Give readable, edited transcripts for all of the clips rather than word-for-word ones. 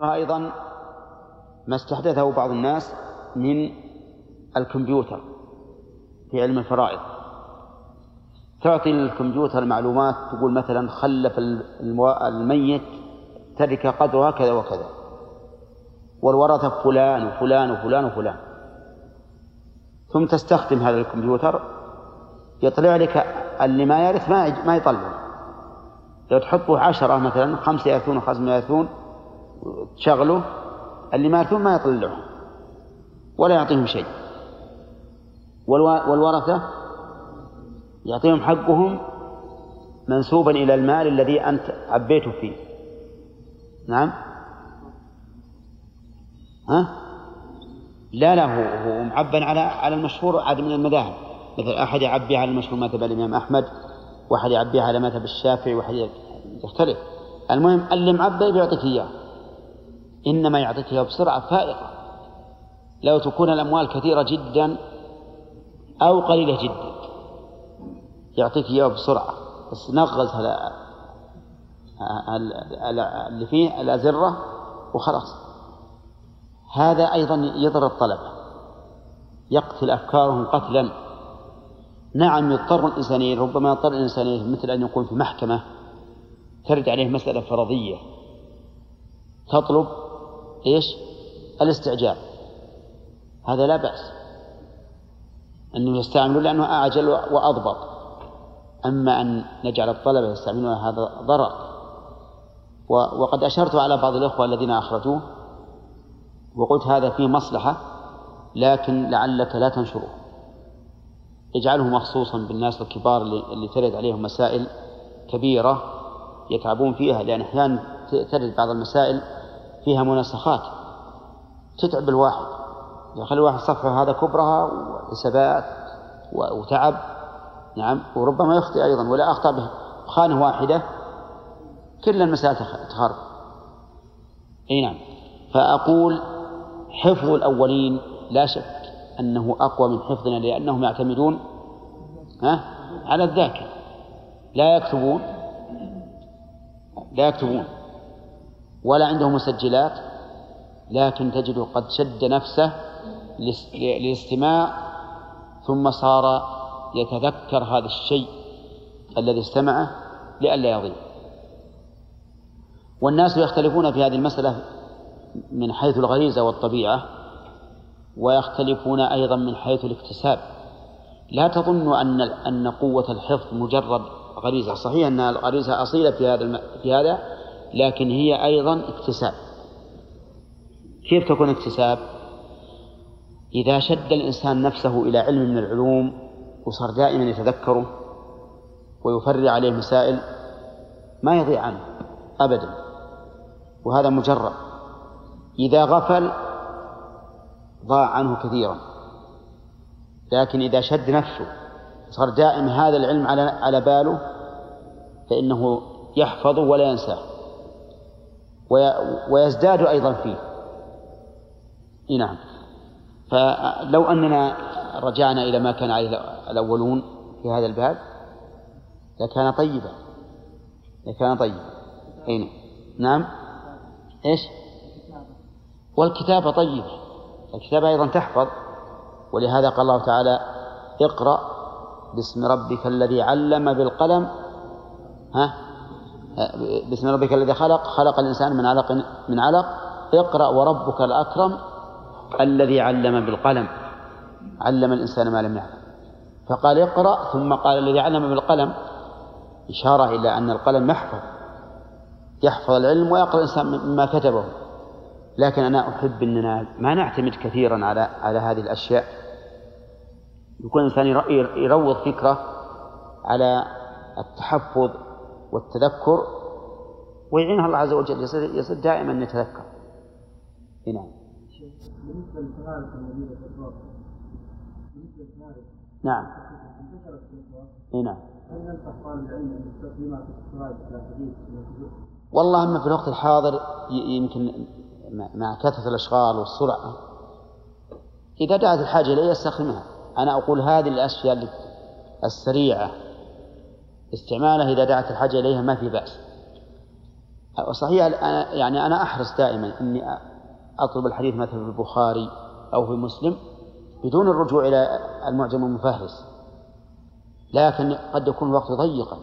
أيضا ما استحدثه بعض الناس من الكمبيوتر في علم الفرائض. تعطي للكمبيوتر معلومات، تقول مثلا خلف الميت ترك قدرها كذا وكذا، والورثة فلان وفلان وفلان وفلان، ثم تستخدم هذا الكمبيوتر يطلع لك اللي ما يرث ما يطلع. لو تحطه 10 مثلا 5 يرثون و5 يرثون تشغله، اللي ما يرثون ما يطلعهم ولا يعطيهم شيء، والورثة يعطيهم حقهم منسوبا إلى المال الذي أنت عبيته فيه. نعم. لا هو معبا على المشهور عاد من المذاهب، مثل أحد يعبي على المشهور مذهب الإمام أحمد، واحد يعبي على مذهب الشافعي، واحد يختلف. المهم اللي معبي بيعطيك إياه، إنما يعطيك إياه بسرعة فائقة. لو تكون الأموال كثيرة جدا أو قليلة جدا يعطيك إياه بسرعة، بس نغز اللي فيه الأزرة وخلاص. هذا أيضا يضر الطلبة، يقتل أفكارهم قتلا. نعم يضطر الإنسانين، ربما يضطر الإنسانين مثل أن يكون في محكمة ترد عليه مسألة فرضية تطلب الاستعجال، هذا لا بأس أنه يستعملوا لأنه أعجل وأضبط. أما أن نجعل الطلبة يستعملون هذا ضرر. وقد أشرت على بعض الأخوة الذين أخرجوه وقلت هذا فيه مصلحة، لكن لعلك لا تنشره، اجعله مخصوصا بالناس الكبار اللي ترد عليهم مسائل كبيرة يتعبون فيها، لأن أحيانا ترد بعض المسائل فيها مناسخات تتعب الواحد، يخلي الواحد صفحة هذا كبرها وحسابات وتعب. نعم. وربما يخطئ أيضا، ولا أخطأ بخانة واحدة كل المسائل تخرب. نعم. فأقول حفظ الأولين لا شك أنه أقوى من حفظنا، لأنهم يعتمدون على الذاكرة، لا يكتبون ولا عندهم مسجلات، لكن تجده قد شد نفسه للاستماع ثم صار يتذكر هذا الشيء الذي استمعه لئلا يضيع. والناس يختلفون في هذه المسألة من حيث الغريزة والطبيعة، ويختلفون أيضا من حيث الاكتساب. لا تظن أن قوة الحفظ مجرد غريزة، صحيح أن الغريزة أصيلة في هذا، لكن هي أيضا اكتساب. كيف تكون اكتساب؟ إذا شد الإنسان نفسه إلى علم من العلوم وصار دائما يتذكره ويفرع عليه مسائل ما يضيع عنه أبدا، وهذا مجرد. إذا غفل ضاع عنه كثيرا، لكن إذا شد نفسه صار دائم هذا العلم على باله فإنه يحفظه ولا ينساه ويزداد أيضا فيه. نعم. فلو أننا رجعنا إلى ما كان عليه الأولون في هذا الباب لكان طيبا. نعم. والكتابة طيبة، الكتابة أيضا تحفظ، ولهذا قال الله تعالى اقرأ باسم ربك الذي علم بالقلم باسم ربك الذي خلق الإنسان من علق اقرأ وربك الأكرم الذي علم بالقلم، علم الإنسان ما لم يعلم. فقال اقرأ ثم قال الذي علم بالقلم، إشارة إلى أن القلم يحفظ العلم ويقرأ الإنسان مما كتبه. لكن أنا أحب أننا ما نعتمد كثيرا على هذه الأشياء. يكون الإنسان يروض فكرة على التحفظ والتذكر ويعينها الله عز وجل، يصير دائما يتذكر. نعم. بالنسبة للشهادة الموجودة في الرابط، نعم. نعم. هل ننصح طالب العلم أن يستخدمها في الشهادة على حديث؟ والله أما في الوقت الحاضر يمكن مع كثرة الأشغال والسرعة إذا دعت الحاجة إليه يستخدمها. أنا أقول هذه الأشياء السريعة استعمالها إذا دعت الحاجة إليها ما في بأس، صحيح. أنا أحرص دائما أني أطلب الحديث مثلا في البخاري أو في مسلم بدون الرجوع إلى المعجم المفهرس، لكن قد يكون الوقت ضيقا،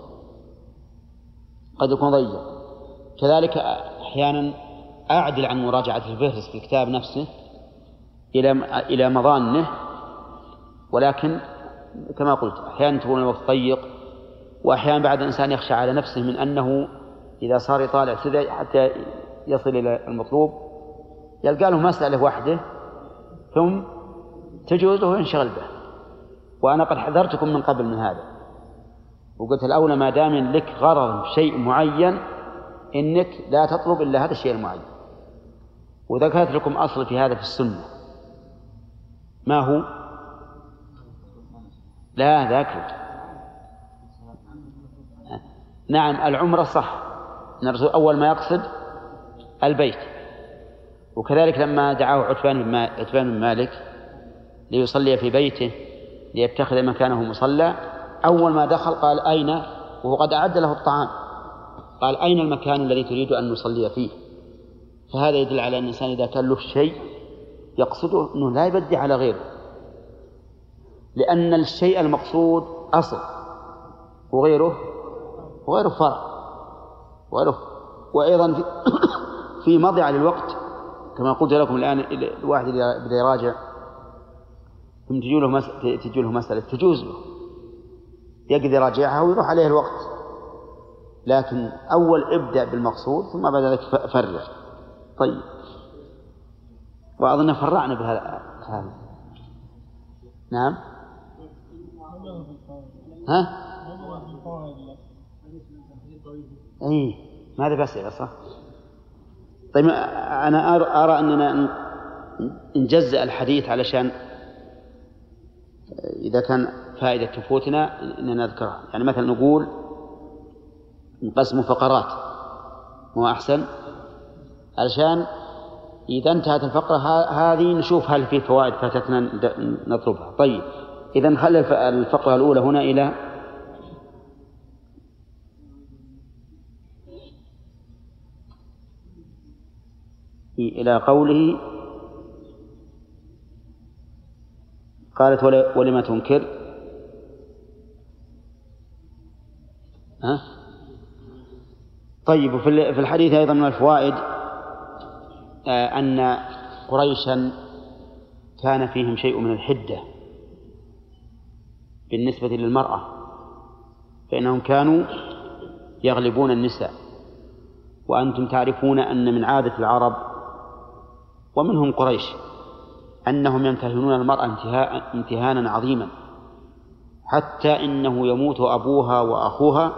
قد يكون ضيق. كذلك أحيانا أعدل عن مراجعة الفهرس في الكتاب نفسه إلى مظانه، ولكن كما قلت أحيانا تكون الوقت ضيق، وأحيانا بعد الإنسان يخشى على نفسه من أنه إذا صار يطالع حتى يصل إلى المطلوب يلقى له مسألة واحدة ثم تجوزه وينشغل به. وأنا قد حذرتكم من قبل من هذا، وقلت الأولى ما دام لك غرض شيء معين إنك لا تطلب إلا هذا الشيء المعين. وذكرت لكم أصل في هذا في السنة، ما هو؟ لا ذاكر. نعم العمرة صح، نرجو أول ما يقصد البيت. وكذلك لما دعاه عتبان بن مالك ليصلي في بيته ليتخذ مكانه مصلى، أول ما دخل قال أين، وهو قد أعد له الطعام، قال أين المكان الذي تريد أن نصلي فيه؟ فهذا يدل على أن الإنسان إذا كان له شيء يقصده أنه لا يبدي على غيره، لأن الشيء المقصود أصل وغيره فرع وأيضا في مضيعة للوقت كما قلت لكم الآن. الواحد بدأ يراجع ثم تجي له مسألة تجوز له يقدر يراجعها ويروح عليه الوقت، لكن أول ابدأ بالمقصود ثم بعد ذلك فرع. طيب، وأظن فرعنا بهذا. نعم. ها؟ أي ماذا بأسئلة صح؟ طيب أنا أرى أننا نجزأ الحديث علشان إذا كان فائدة تفوتنا أننا نذكرها. يعني مثلا نقول نقسم فقرات، مو أحسن؟ علشان إذا انتهت الفقرة هذه نشوف هل في فوائد فاتتنا نطلبها. طيب إذا نخلي الفقرة الأولى هنا إلى قوله قالت ولم تنكر. طيب، في الحديث أيضا من الفوائد أن قريشا كان فيهم شيء من الحدة بالنسبة للمرأة، فإنهم كانوا يغلبون النساء. وأنتم تعرفون أن من عادة العرب ومنهم قريش أنهم يمتهنون المرأة امتهانا عظيما، حتى إنه يموت أبوها وأخوها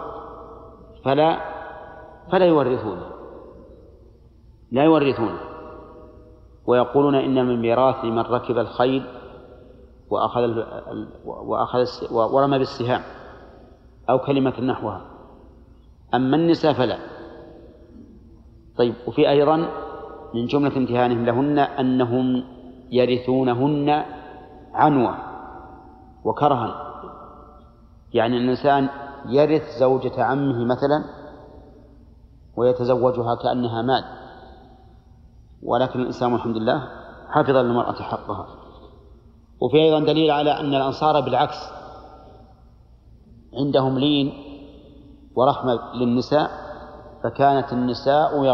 فلا يورثونه، لا يورثونه، ويقولون إن من ميراث من ركب الخيل ورمى بالسهام أو كلمة نحوها، أما النساء فلا. طيب، وفي أيضا من جملة امتهانهم لهن أنهم يرثونهن عنوة وكرها، يعني الإنسان يرث زوجة عمه مثلا ويتزوجها كأنها مال، ولكن الإسلام الحمد لله حفظ للمرأة حقها. وفي أيضا دليل على أن الأنصار بالعكس عندهم لين ورحمة للنساء، فكانت النساء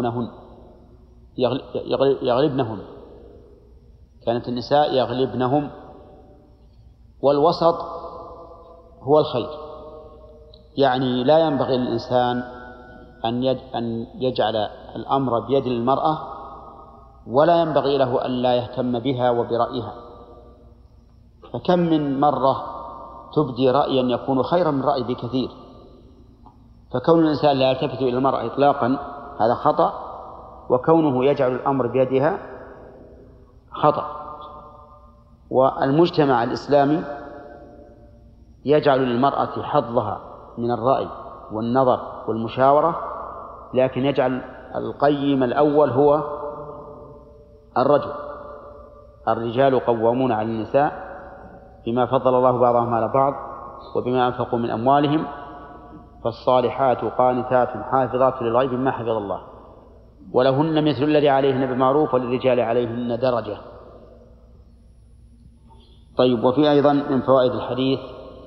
يغلبنهن، كانت النساء يغلبنهم. والوسط هو الخير، يعني لا ينبغي للإنسان أن يجعل الأمر بيد المرأة، ولا ينبغي له أن لا يهتم بها وبرأيها. فكم من مرة تبدي رأيا يكون خيرا من رأي بكثير، فكون الإنسان لا يلتفت إلى المرأة إطلاقا هذا خطأ، وكونه يجعل الأمر بيدها خطأ. والمجتمع الإسلامي يجعل للمرأة حظها من الرأي والنظر والمشاورة، لكن يجعل القيم الأول هو الرجل. الرجال قوامون على النساء بما فضل الله بعضهم على بعض وبما أنفقوا من أموالهم، فالصالحات قانتات حافظات للغيب بما حفظ الله ولهن مثل الذي عليهن بالمعروف وللرجال عليهن درجة. طيب، وفي أيضا من فوائد الحديث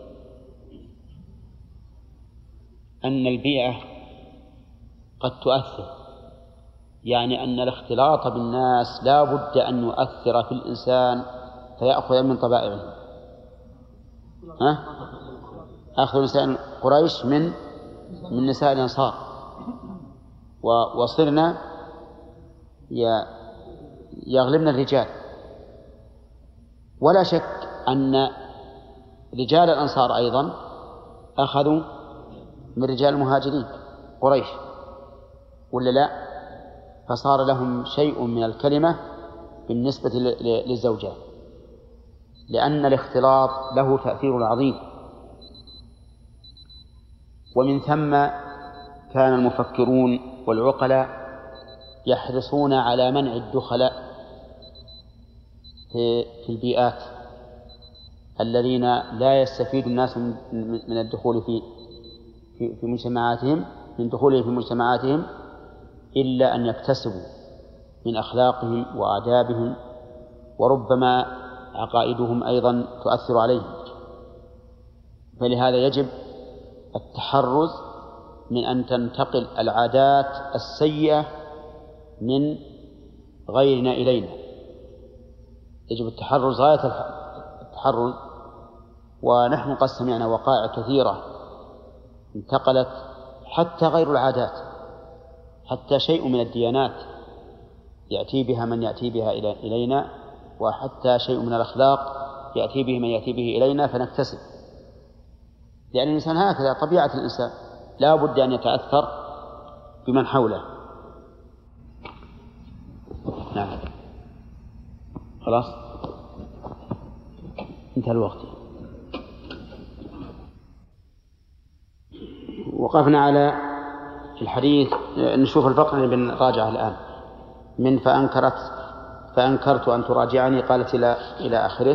أن البيئة قد تؤثر، يعني أن الاختلاط بالناس لا بد أن يؤثر في الإنسان فيأخذ من طبائعهم. أخذ نساء قريش من نساء الأنصار، وصرنا يغلبنا الرجال. ولا شك أن رجال الأنصار أيضا أخذوا من رجال المهاجرين قريش، ولا لا؟ فصار لهم شيء من الكلمة بالنسبة للزوجات، لأن الاختلاط له تأثير عظيم. ومن ثم كان المفكرون والعقلاء يحرصون على منع الدخلاء في البيئات الذين لا يستفيد الناس من الدخول في مجتمعاتهم، من دخولهم في مجتمعاتهم إلا أن يكتسبوا من أخلاقهم وآدابهم، وربما عقائدهم أيضا تؤثر عليهم. فلهذا يجب التحرز من أن تنتقل العادات السيئة من غيرنا إلينا، يجب التحرز غاية التحرز. ونحن قد سمعنا وقائع كثيرة انتقلت حتى غير العادات، حتى شيء من الديانات يأتي بها من يأتي بها إلينا، وحتى شيء من الأخلاق يأتي به من يأتي به إلينا فنكتسب. لأن الإنسان هكذا طبيعة الإنسان، لا بد أن يتأثر بمن حوله. نعم، خلاص انتهى الوقت. وقفنا على الحديث، نشوف الفقرة اللي بنراجعها الآن من فأنكرت أن تراجعني، قالت إلى آخره.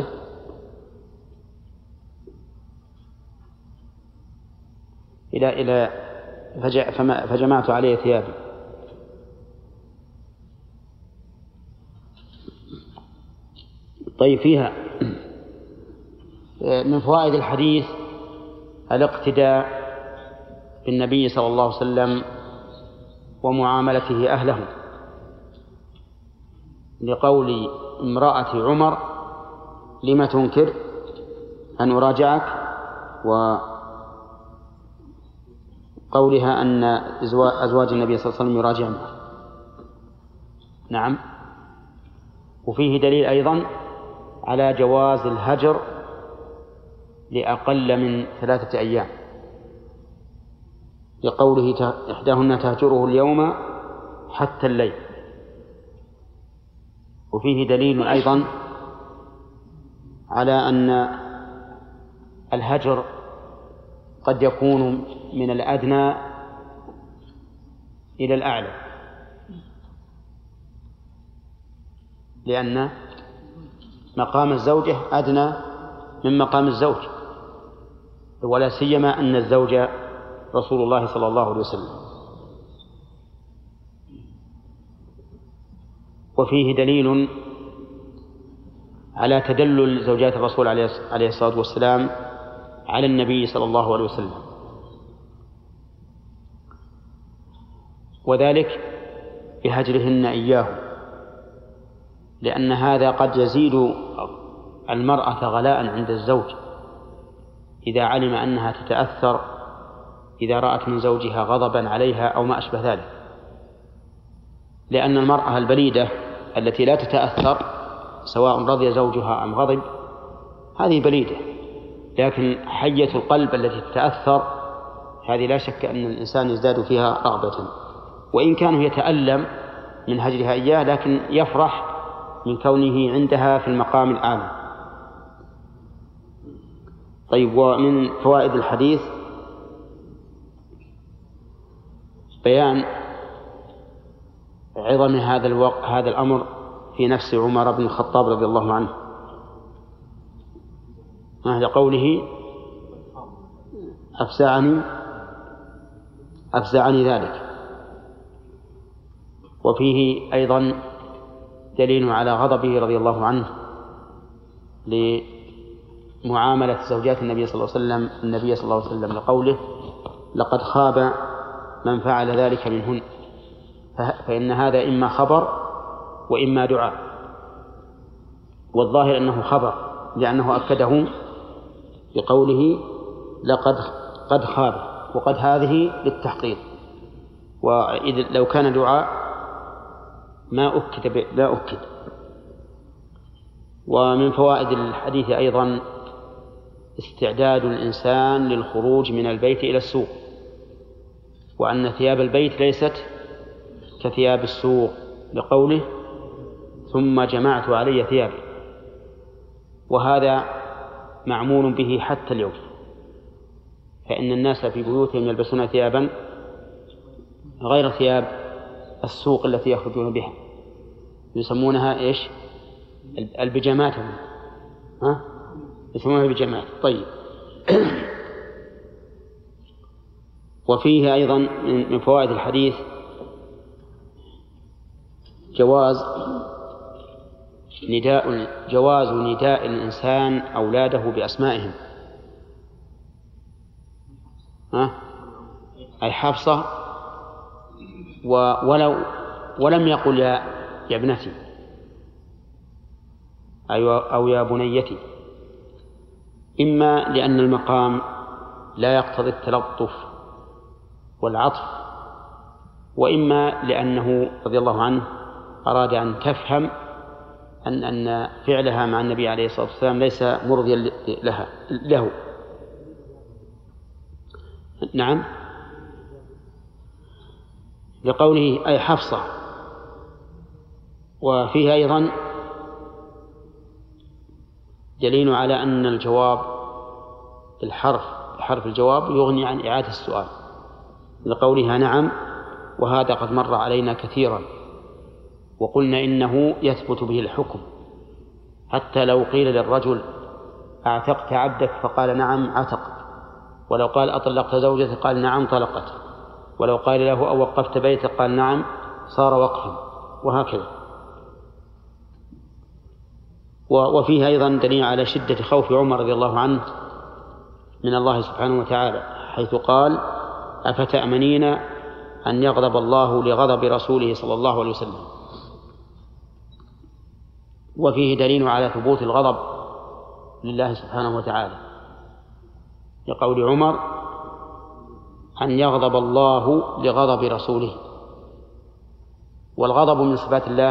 فجمعت عليه ثيابي. طيب، فيها من فوائد الحديث الاقتداء بالنبي صلى الله عليه وسلم ومعاملته أهله، لقول امرأة عمر: لم تنكر أن أراجعك؟ وقولها أن أزواج النبي صلى الله عليه وسلم يراجعنا. نعم. وفيه دليل أيضا على جواز الهجر لأقل من 3 أيام، لقوله: إحداهن تهجره اليوم حتى الليل. وفيه دليل أيضا على أن الهجر قد يكون من الأدنى إلى الأعلى، لأن مقام الزوجة أدنى من مقام الزوج، ولا سيما أن الزوج رسول الله صلى الله عليه وسلم. وفيه دليل على تدلل زوجات الرسول عليه الصلاة والسلام على النبي صلى الله عليه وسلم، وذلك بهجرهن إياه، لأن هذا قد يزيد المرأة غلاء عند الزوج إذا علم أنها تتأثر إذا رأت من زوجها غضبا عليها أو ما أشبه ذلك، لأن المرأة البليدة التي لا تتأثر سواء رضي زوجها أم غضب هذه بليدة، لكن حية القلب التي تتأثر هذه لا شك أن الإنسان يزداد فيها رغبة، وإن كان يتألم من هجرها إياه لكن يفرح من كونه عندها في المقام الأعلى. طيب، ومن فوائد الحديث بيان عظم هذا الأمر في نفس عمر بن الخطاب رضي الله عنه، مثل قوله: أفزعني أفزعني ذلك. وفيه أيضا دليل على غضبه رضي الله عنه لمعاملة زوجات النبي صلى الله عليه وسلم لقوله لقد خاب من فعل ذلك منهن، فإن هذا إما خبر وإما دعاء، والظاهر أنه خبر لأنه أكده بقوله قد خاب، وقد هذه للتحقيق، وإذا لو كان دعاء ما أكد. ومن فوائد الحديث أيضا استعداد الإنسان للخروج من البيت إلى السوق، وأن ثياب البيت ليست كثياب السوق لقوله ثم جمعت علي ثيابي، وهذا معمول به حتى اليوم، فإن الناس في بيوتهم يلبسون ثيابا غير ثياب السوق التي يخرجون بها، يسمونها إيش؟ البيجامات، يسمونها البيجامات. طيب. وفيه أيضا من فوائد الحديث جواز نداء الإنسان أولاده بأسمائهم، أي حفصة، ولم يقل يا ابنتي أو يا بنيتي، إما لأن المقام لا يقتضي التلطف والعطف، وإما لأنه رضي الله عنه أراد أن تفهم أن فعلها مع النبي عليه الصلاة والسلام ليس مرضيا له. نعم، لقوله أي حفصة. وفيه أيضا دليل على أن الجواب حرف الجواب يغني عن إعادة السؤال، لقولها نعم، وهذا قد مر علينا كثيرا، وقلنا إنه يثبت به الحكم، حتى لو قيل للرجل أعتقت عبدك فقال نعم عتقت، ولو قال أطلقت زوجتك قال نعم طلقت، ولو قال له أو وقفت بيتك قال نعم صار وقفا، وهكذا. وفيه أيضا دليل على شدة خوف عمر رضي الله عنه من الله سبحانه وتعالى، حيث قال أفتأمنين أن يغضب الله لغضب رسوله صلى الله عليه وسلم. وفيه دليل على ثبوت الغضب لله سبحانه وتعالى، لقول عمر أن يغضب الله لغضب رسوله. والغضب من صفات الله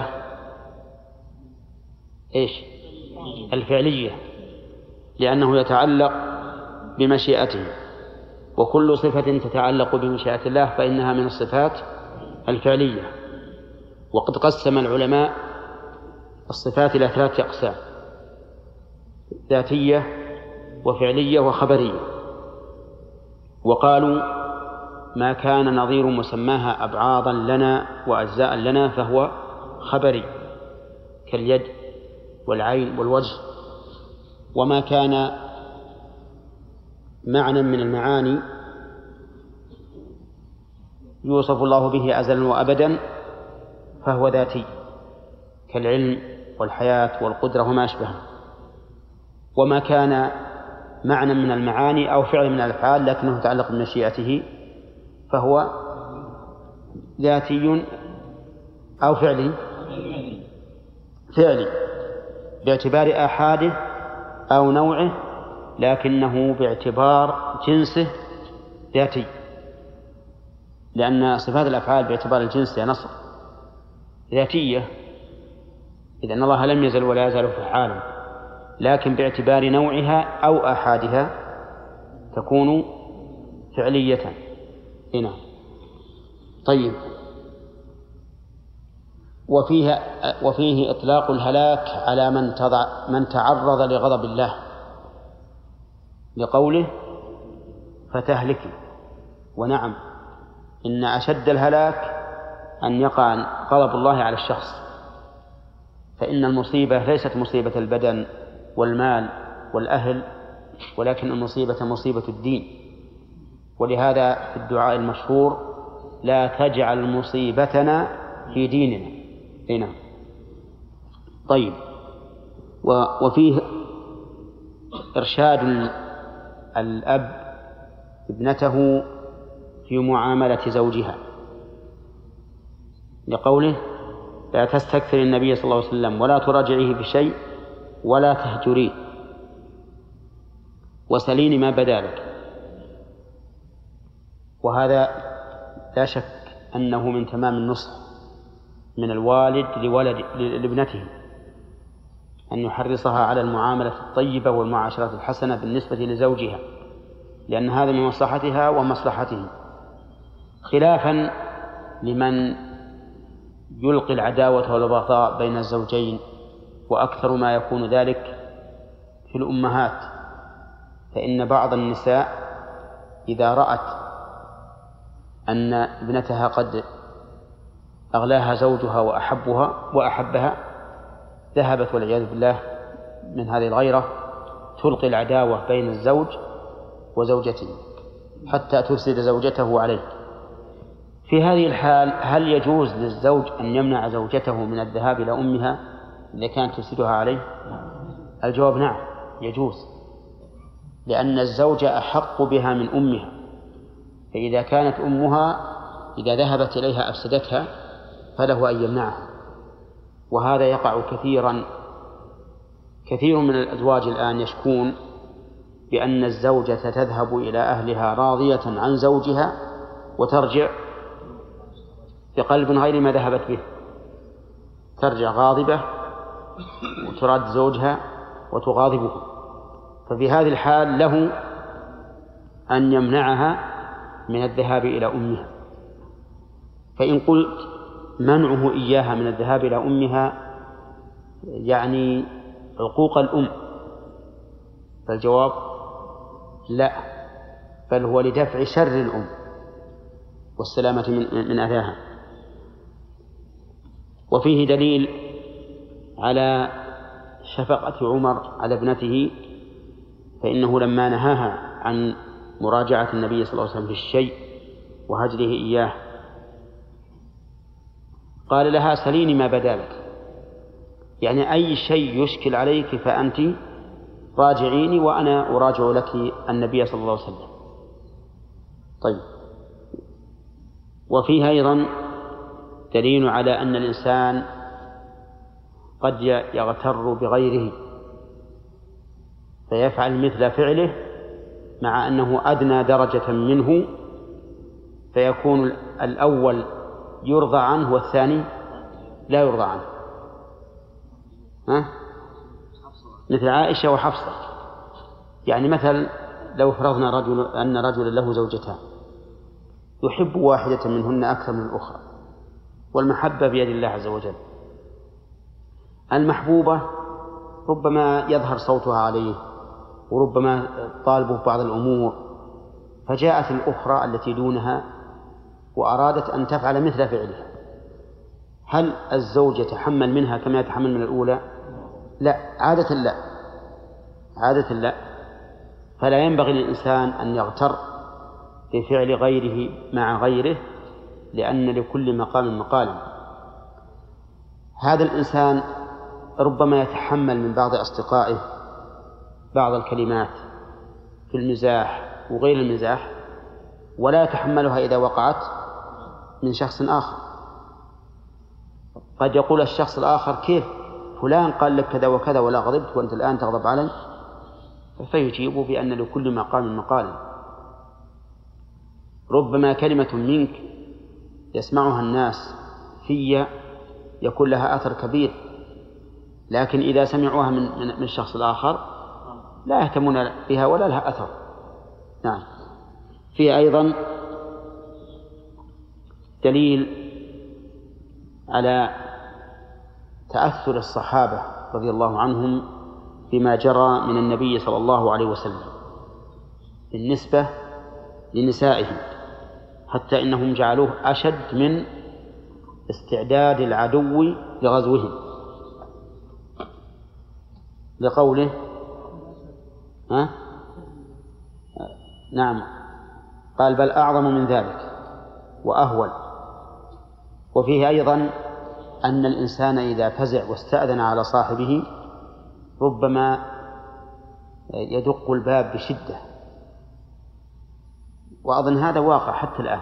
إيش؟ الفعلية، لأنه يتعلق بمشيئته، وكل صفة تتعلق بمشيئة الله فإنها من الصفات الفعلية. وقد قسم العلماء الصفات إلى 3 أقسام: ذاتية وفعلية وخبرية. وقالوا ما كان نظير مسماها أبعاضا لنا وأجزاء لنا فهو خبري، كاليد والعين والوجه. وما كان معنى من المعاني يوصف الله به أزلا وأبدا فهو ذاتي، كالعلم والحياة والقدرة وما أشبه. وما كان معنى من المعاني أو فعل من الأفعال لكنه يتعلق بمشيئته فهو ذاتي أو فعلي باعتبار آحاده أو نوعه، لكنه باعتبار جنسه ذاتي، لأن صفات الأفعال باعتبار الجنس يا نصر ذاتية، إذ أن الله لم يزل ولا يزال فعالا، لكن باعتبار نوعها أو آحادها تكون فعلية هنا. طيب. وفيه إطلاق الهلاك على من تعرض لغضب الله، لقوله فتهلكي. ونعم، إن أشد الهلاك أن يقع غضب الله على الشخص، فإن المصيبة ليست مصيبة البدن والمال والأهل، ولكن المصيبة مصيبة الدين. ولهذا في الدعاء المشهور لا تجعل مصيبتنا في ديننا. هنا طيب. وفيه إرشاد الأب ابنته في معاملة زوجها لقوله لا تستكثر النبي صلى الله عليه وسلم ولا تراجعيه بشيء ولا تهجريه وسلين ما بدا لك. وهذا لا شك أنه من تمام النصح من الوالد لابنته أن يحرصها على المعاملة الطيبة والمعاشرة الحسنة بالنسبة لزوجها، لأن هذا من مصلحتها ومصلحته، خلافا لمن يلقي العداوة والبغضاء بين الزوجين، وأكثر ما يكون ذلك في الأمهات. فإن بعض النساء إذا رأت أن ابنتها قد أغلاها زوجها وأحبها ذهبت والعياذ بالله من هذه الغيرة تلقي العداوة بين الزوج وزوجته حتى تفسد زوجته عليه. في هذه الحال هل يجوز للزوج أن يمنع زوجته من الذهاب إلى أمها إذا كانت تفسدها عليه؟ الجواب نعم يجوز، لأن الزوج أحق بها من أمها، فإذا كانت أمها إذا ذهبت إليها أفسدتها فله أن يمنعها. وهذا يقع كثير من الأزواج الآن يشكون بأن الزوجة تذهب إلى أهلها راضية عن زوجها وترجع بقلب غير ما ذهبت به، ترجع غاضبة وتراد زوجها وتغاضبه. ففي هذه الحال له أن يمنعها من الذهاب إلى أمها. فإن قلت منعه إياها من الذهاب إلى أمها يعني عقوق الأم، فالجواب لا، بل هو لدفع شر الأم والسلامة من أذاها. وفيه دليل على شفقة عمر على ابنته، فإنه لما نهاها عن مراجعة النبي صلى الله عليه وسلم في الشيء وهجره إياه قال لها سليني ما بدا لك، يعني أي شيء يشكل عليك فأنت راجعيني وأنا أراجع لك النبي صلى الله عليه وسلم. طيب. وفيه أيضا دليل على أن الإنسان قد يغتر بغيره فيفعل مثل فعله مع أنه أدنى درجة منه، فيكون الأول يرضى عنه والثاني لا يرضى عنه. مثل عائشة وحفصة. يعني مثل لو فرضنا أن رجلا له زوجتان يحب واحدة منهن أكثر من الأخرى، والمحبة بيد الله عز وجل. المحبوبة ربما يظهر صوتها عليه وربما طالبه بعض الأمور، فجاءت الأخرى التي دونها وأرادت أن تفعل مثل فعلها، هل الزوج يتحمل منها كما يتحمل من الأولى؟ لا، عادة لا. فلا ينبغي للإنسان أن يغتر بفعل غيره مع غيره، لأن لكل مقام مقال. هذا الإنسان ربما يتحمل من بعض أصدقائه بعض الكلمات في المزاح وغير المزاح، ولا يتحملها إذا وقعت من شخص آخر. قد يقول الشخص الآخر كيف فلان قال لك كذا وكذا ولا غضبت وأنت الآن تغضب علي، فيجيب بأن لكل مقام مقال. ربما كلمة منك يسمعها الناس في يكون لها أثر كبير، لكن إذا سمعوها من الشخص الآخر لا يهتمون بها ولا لها أثر. نعم. فيه أيضا دليل على تأثر الصحابة رضي الله عنهم بما جرى من النبي صلى الله عليه وسلم بالنسبة لنسائهم، حتى إنهم جعلوه أشد من استعداد العدو لغزوهم، لقوله نعم قال بل أعظم من ذلك وأهول. وفيه أيضا أن الإنسان إذا فزع واستأذن على صاحبه ربما يدق الباب بشدة، وأظن هذا واقع حتى الآن.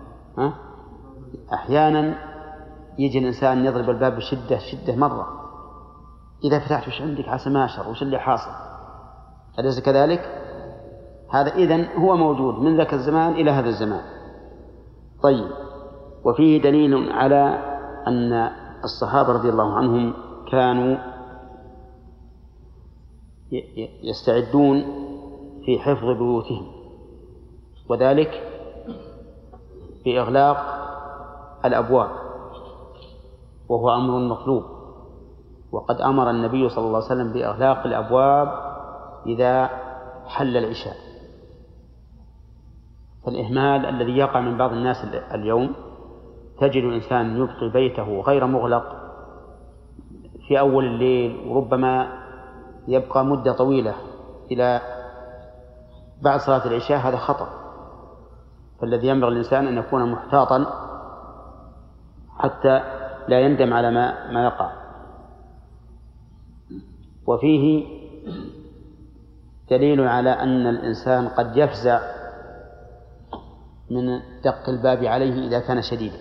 أحيانا يجي الإنسان يضرب الباب بشدة مرة، إذا فتحت وش عندك عسى ماشر وش اللي حاصل، أليس كذلك؟ هذا إذن هو موجود من ذاك الزمان إلى هذا الزمان. طيب، وفيه دليل على أن الصحابة رضي الله عنهم كانوا يستعدون في حفظ بيوتهم، وذلك بإغلاق الأبواب، وهو أمر مطلوب. وقد أمر النبي صلى الله عليه وسلم بإغلاق الأبواب إذا حل العشاء. فالإهمال الذي يقع من بعض الناس اليوم، تجد الإنسان يبقي بيته غير مغلق في أول الليل، وربما يبقى مدة طويلة إلى بعد صلاة العشاء، هذا خطأ. فالذي ينبغي الإنسان أن يكون محتاطا حتى لا يندم على ما يقع. وفيه دليل على أن الإنسان قد يفزع من دق الباب عليه إذا كان شديدا،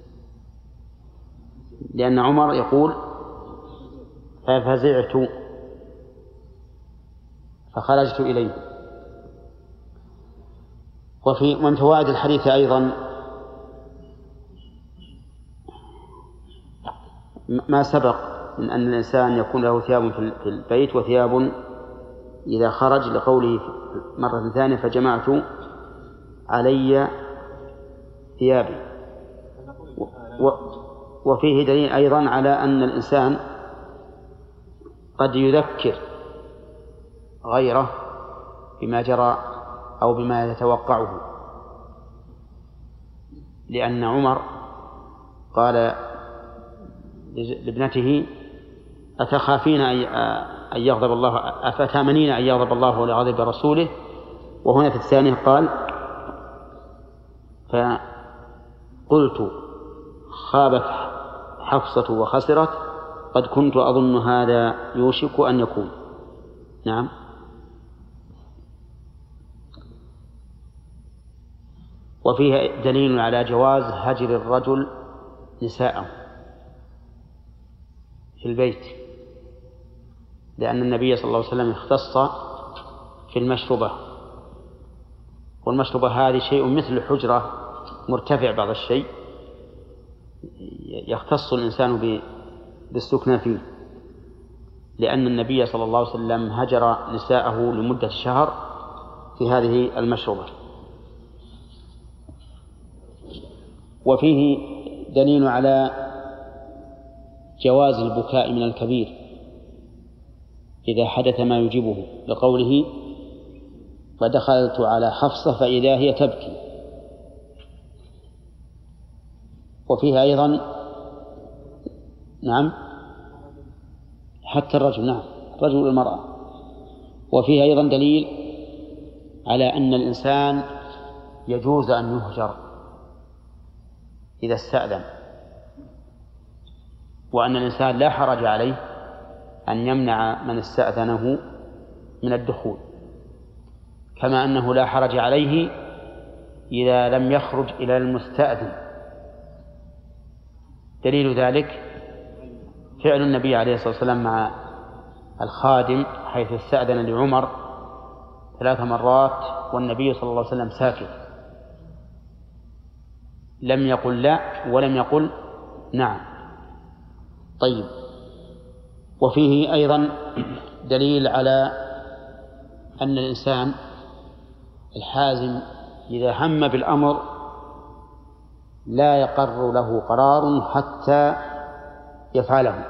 لأن عمر يقول: ففزعت فخرجت إليه. ومن فوائد الحديث أيضا ما سبق من أن الإنسان يكون له ثياب في البيت وثياب إذا خرج، لقوله مرة ثانية: فجمعت علي ثيابي. وفيه دليل أيضا على أن الإنسان قد يذكر غيره بما جرى أو بما يتوقعه، لأن عمر قال لابنته: أتخافين أن يغضب الله، أفتامنين أن يغضب الله لغضب رسوله؟ وهنا في الثانية قال: فقلت خابت حفصة وخسرت، قد كنت أظن هذا يوشك أن يكون. نعم. وفيها دليل على جواز هجر الرجل نساءه في البيت، لأن النبي صلى الله عليه وسلم اختص في المشروبة، والمشروبة هذه شيء مثل الحجرة مرتفع بعض الشيء، يختص الإنسان بالسكنة فيه، لأن النبي صلى الله عليه وسلم هجر نساءه لمدة شهر في هذه المشروبة. وفيه دليل على جواز البكاء من الكبير إذا حدث ما يجيبه، لقوله: فدخلت على حفصة فإذا هي تبكي. وفيها أيضا نعم حتى الرجل، نعم الرجل والمرأة. وفيها أيضا دليل على أن الإنسان يجوز أن يهجر إذا استأذن، وأن الإنسان لا حرج عليه أن يمنع من استأذنه من الدخول، كما أنه لا حرج عليه إذا لم يخرج إلى المستأذن. دليل ذلك فعل النبي عليه الصلاة والسلام مع الخادم، حيث استأذن لعمر 3 مرات والنبي صلى الله عليه وسلم ساكت، لم يقل لا ولم يقل نعم. طيب، وفيه أيضا دليل على أن الإنسان الحازم إذا هم بالأمر لا يقر له قرار حتى يفعله،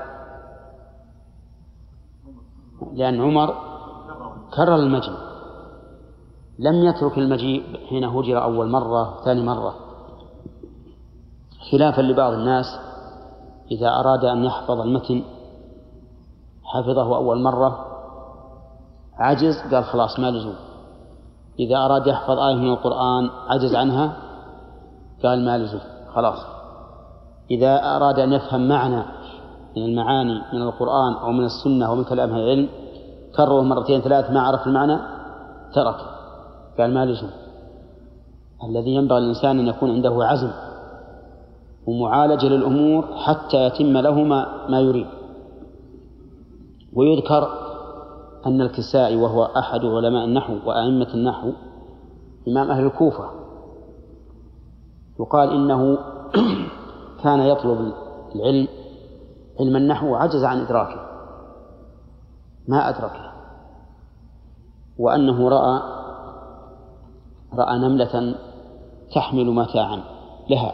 لأن عمر كرر المجيء، لم يترك المجيء حين هجر أول مرة ثاني مرة، خلافا لبعض الناس إذا أراد أن يحفظ المتن حفظه أول مرة عجز، قال خلاص ما لزوم. إذا أراد يحفظ آية من القرآن عجز عنها قال ما لزم خلاص. إذا أراد أن يفهم معنى من المعاني من القرآن أو من السنة أو من كلام أهل العلم كرره مرتين ثلاث ما عرف المعنى ترك، قال ما لزم. الذي ينبغي الإنسان أن يكون عنده عزم ومعالجة للأمور حتى يتم له ما يريد. ويذكر أن الكسائي وهو أحد علماء النحو وأئمة النحو إمام أهل الكوفة يقال إنه كان يطلب العلم علم النحو وعجز عن إدراكه ما أدركه، وأنه رأى نملة تحمل متاعا لها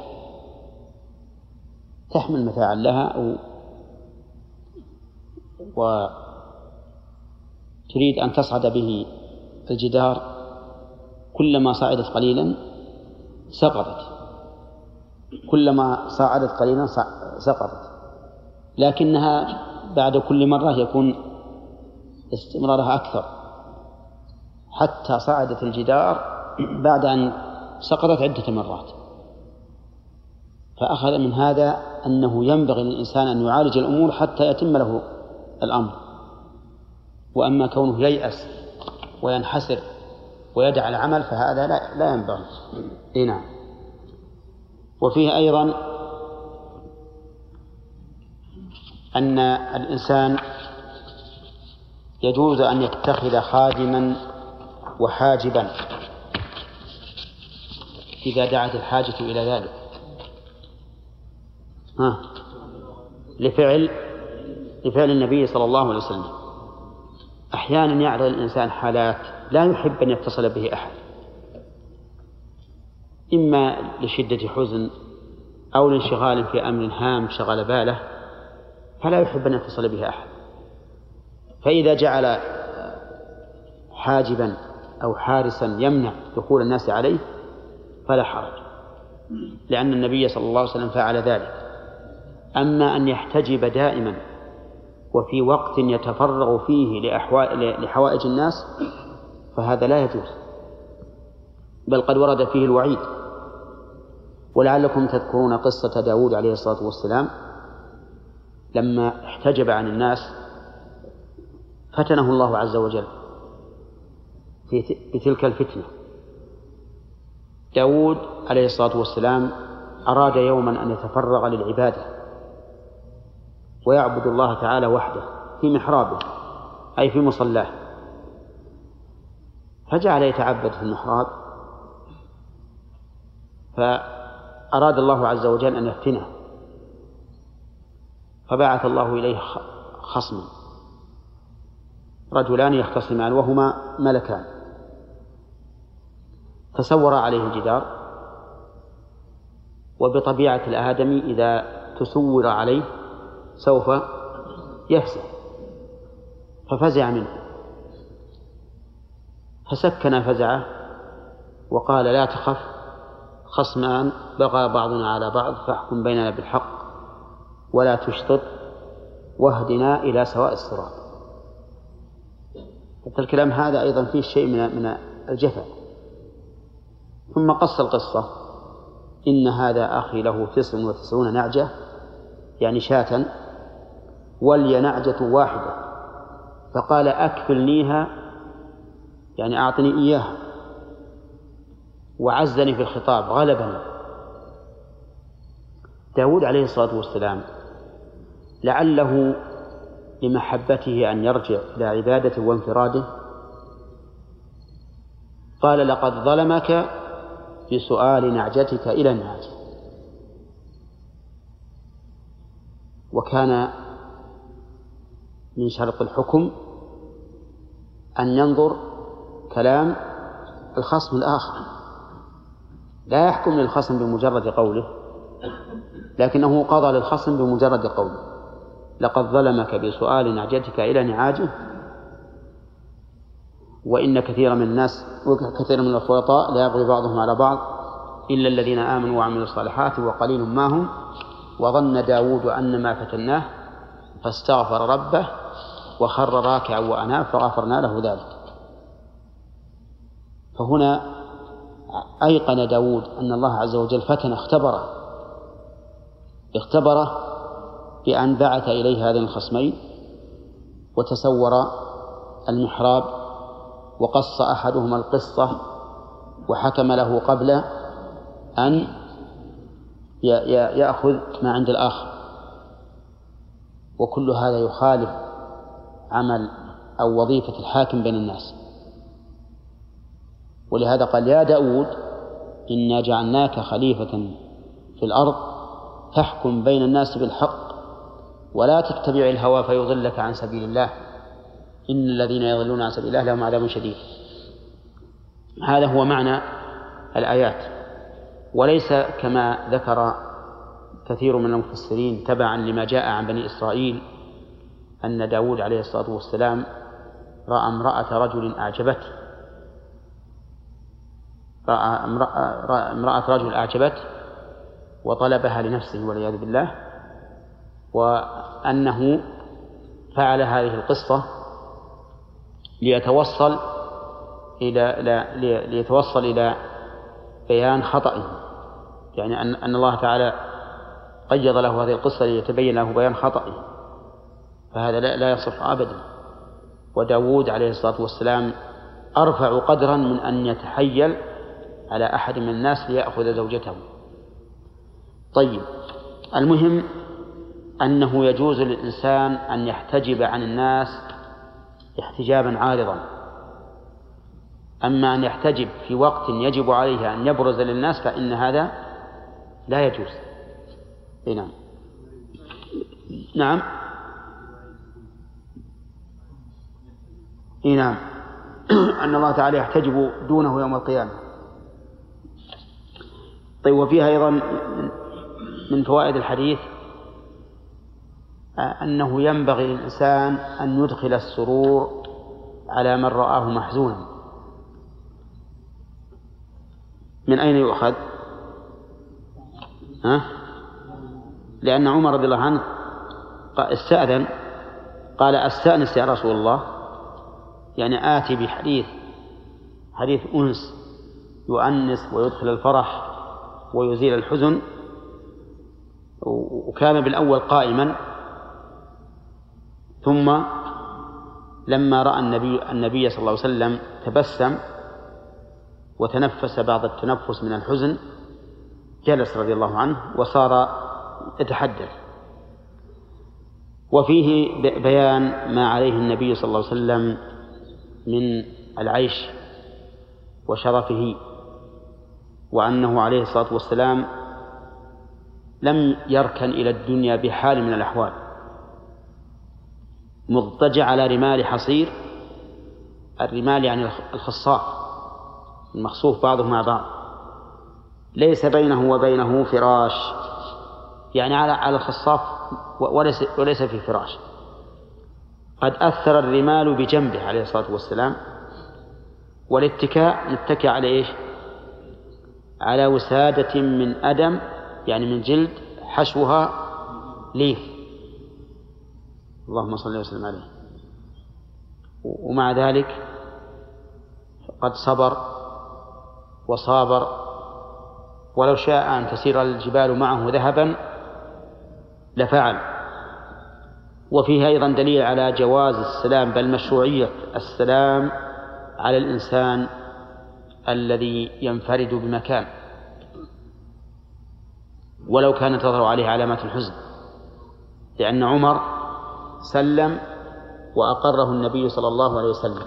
وتريد أن تصعد به الجدار، كلما صعدت قليلا سقطت، كلما صعدت قليلا سقطت، لكنها بعد كل مرة يكون استمرارها أكثر حتى صعدت الجدار بعد أن سقطت عدة مرات. فأخذ من هذا أنه ينبغي للإنسان أن يعالج الأمور حتى يتم له الأمر، وأما كونه ييأس وينحسر ويدع العمل فهذا لا ينبغي. نعم. وفيه أيضا أن الإنسان يجوز أن يتخذ خادما وحاجبا إذا دعت الحاجة إلى ذلك، لفعل النبي صلى الله عليه وسلم. أحيانا يعرض الإنسان حالات لا يحب أن يتصل به أحد، إما لشدة حزن أو لانشغال في أمر هام شغل باله، فلا يحب أن يتصل به أحد، فإذا جعل حاجبا أو حارسا يمنع دخول الناس عليه فلا حرج، لأن النبي صلى الله عليه وسلم فعل ذلك. أما أن يحتجب دائما وفي وقت يتفرغ فيه لحوائج الناس فهذا لا يجوز، بل قد ورد فيه الوعيد. ولعلكم تذكرون قصة داود عليه الصلاة والسلام لما احتجب عن الناس فتنه الله عز وجل في تلك الفتنة. داود عليه الصلاة والسلام أراد يوما أن يتفرغ للعبادة ويعبد الله تعالى وحده في محرابه أي في مصلاه، فجعل يتعبد في المحراب، فأراد الله عز وجل أن يفتنه، فبعث الله إليه خصما رجلان يختصمان وهما ملكان، فسور عليه الجدار، وبطبيعة الآدمي إذا تسور عليه سوف يفزع، ففزع منه، فسكن فزعه وقال لا تخف، خصمان بغى بعضنا على بعض فاحكم بيننا بالحق ولا تشطط واهدنا إلى سواء الصراط. الكلام هذا أيضا فيه شيء من الجفاء. ثم قص القصة: إن هذا أخي له 99 نعجة، يعني شاة، ولي نعجة واحدة، فقال أكفلنيها، يعني أعطني إياها، وعزني في الخطاب غلبني. داود عليه الصلاة والسلام لعله لمحبته أن يرجع إلى عبادته وانفراده قال لقد ظلمك بسؤال نعجتك إلى النعجة. وكان من شرط الحكم أن ينظر كلام الخصم الآخر، لا يحكم للخصم بمجرد قوله، لكنه قضى للخصم بمجرد قوله: لقد ظلمك بسؤال نعجتك إلى نعاجه، وإن كثير من الناس وكثير من الخلطاء لا يبغي بعضهم على بعض إلا الذين آمنوا وعملوا الصالحات وقليل ما هم، وظن داود أن ما فتناه فاستغفر ربه وخر راكعا وأناب فغفرنا له ذلك. فهنا أيقن داود أن الله عز وجل اختبره بأن بعث إليه هذين الخصمين وتسور المحراب وقص أحدهما القصة وحكم له قبل أن يأخذ ما عند الآخر، وكل هذا يخالف عمل أو وظيفة الحاكم بين الناس. ولهذا قال: يا داود إنا جعلناك خليفة في الأرض فاحكم بين الناس بالحق ولا تتبع الهوى فيضلك عن سبيل الله إن الذين يضلون عن سبيل الله لهم عذاب شديد. هذا هو معنى الآيات، وليس كما ذكر كثير من المفسرين تبعا لما جاء عن بني إسرائيل أن داود عليه الصلاة والسلام رأى امرأة رجل أعجبته وطلبها لنفسه والعياذ بالله، وأنه فعل هذه القصة ليتوصل إلى بيان خطئه، يعني أن الله تعالى قيض له هذه القصة ليتبين له بيان خطئه، فهذا لا يصح أبدا. وداود عليه الصلاة والسلام أرفع قدرا من أن يتحيل على أحد من الناس ليأخذ زوجته. طيب، المهم أنه يجوز للإنسان أن يحتجب عن الناس احتجابا عارضا، أما أن يحتجب في وقت يجب عليه أن يبرز للناس فإن هذا لا يجوز. نعم. نعم. نعم. أن الله تعالى يحتجب دونه يوم القيامة. طيب، وفيها أيضا من فوائد الحديث أنه ينبغي للإنسان أن يدخل السرور على من رآه محزونا. من أين يؤخذ؟ لأن عمر رضي الله عنه استأذن، قال: أستأنس يا رسول الله، يعني آتي بحديث أنس يؤنس ويدخل الفرح ويزيل الحزن. وكان بالأول قائما، ثم لما رأى النبي صلى الله عليه وسلم تبسم وتنفس بعض التنفس من الحزن جلس رضي الله عنه وصار يتحدث. وفيه بيان ما عليه النبي صلى الله عليه وسلم من العيش وشرفه، وأنه عليه الصلاة والسلام لم يركن إلى الدنيا بحال من الأحوال، مضطجع على رمال حصير. الرمال يعني الخصاف المخصوف بعضه مع بعض، ليس بينه وبينه فراش، يعني على الخصاف وليس في فراش. قد أثر الرمال بجنبه عليه الصلاة والسلام، والاتكاء يتكى على إيش؟ على وسادة من أدم، يعني من جلد حشوها ليف، اللهم صل وسلم عليه. ومع ذلك قد صبر وصابر، ولو شاء أن تسير الجبال معه ذهبا لفعل. وفيه أيضا دليل على جواز السلام، بل مشروعية السلام على الإنسان الذي ينفرد بمكان ولو كانت تظهر عليه علامات الحزن، لأن عمر سلم وأقره النبي صلى الله عليه وسلم.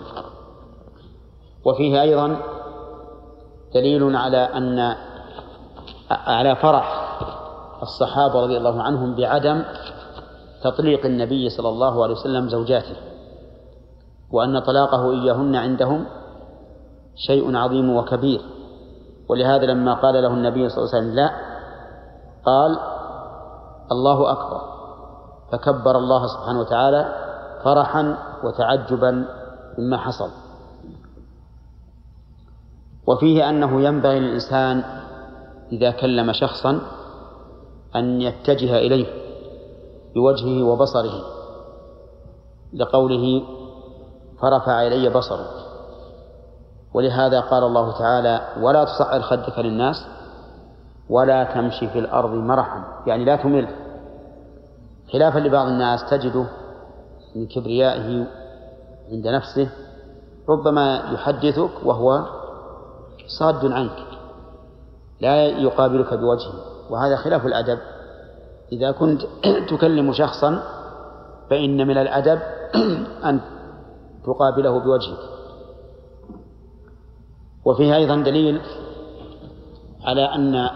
وفيه أيضا دليل على فرح الصحابة رضي الله عنهم بعدم تطليق النبي صلى الله عليه وسلم زوجاته، وأن طلاقه إياهن عندهم شيء عظيم وكبير. ولهذا لما قال له النبي صلى الله عليه وسلم لا، قال: الله أكبر، فكبر الله سبحانه وتعالى فرحا وتعجبا مما حصل. وفيه أنه ينبغي للإنسان إذا كلم شخصا أن يتجه إليه بوجهه وبصره، لقوله: فرفع إلي بصره. ولهذا قال الله تعالى: ولا تصعر خدك للناس ولا تمشي في الأرض مرحا، يعني لا تمل، خلافا لبعض الناس تجده من كبريائه عند نفسه ربما يحدثك وهو صاد عنك لا يقابلك بوجهه، وهذا خلاف الأدب. إذا كنت تكلم شخصا فإن من الأدب أن تقابله بوجهك. وفيه أيضا دليل على أن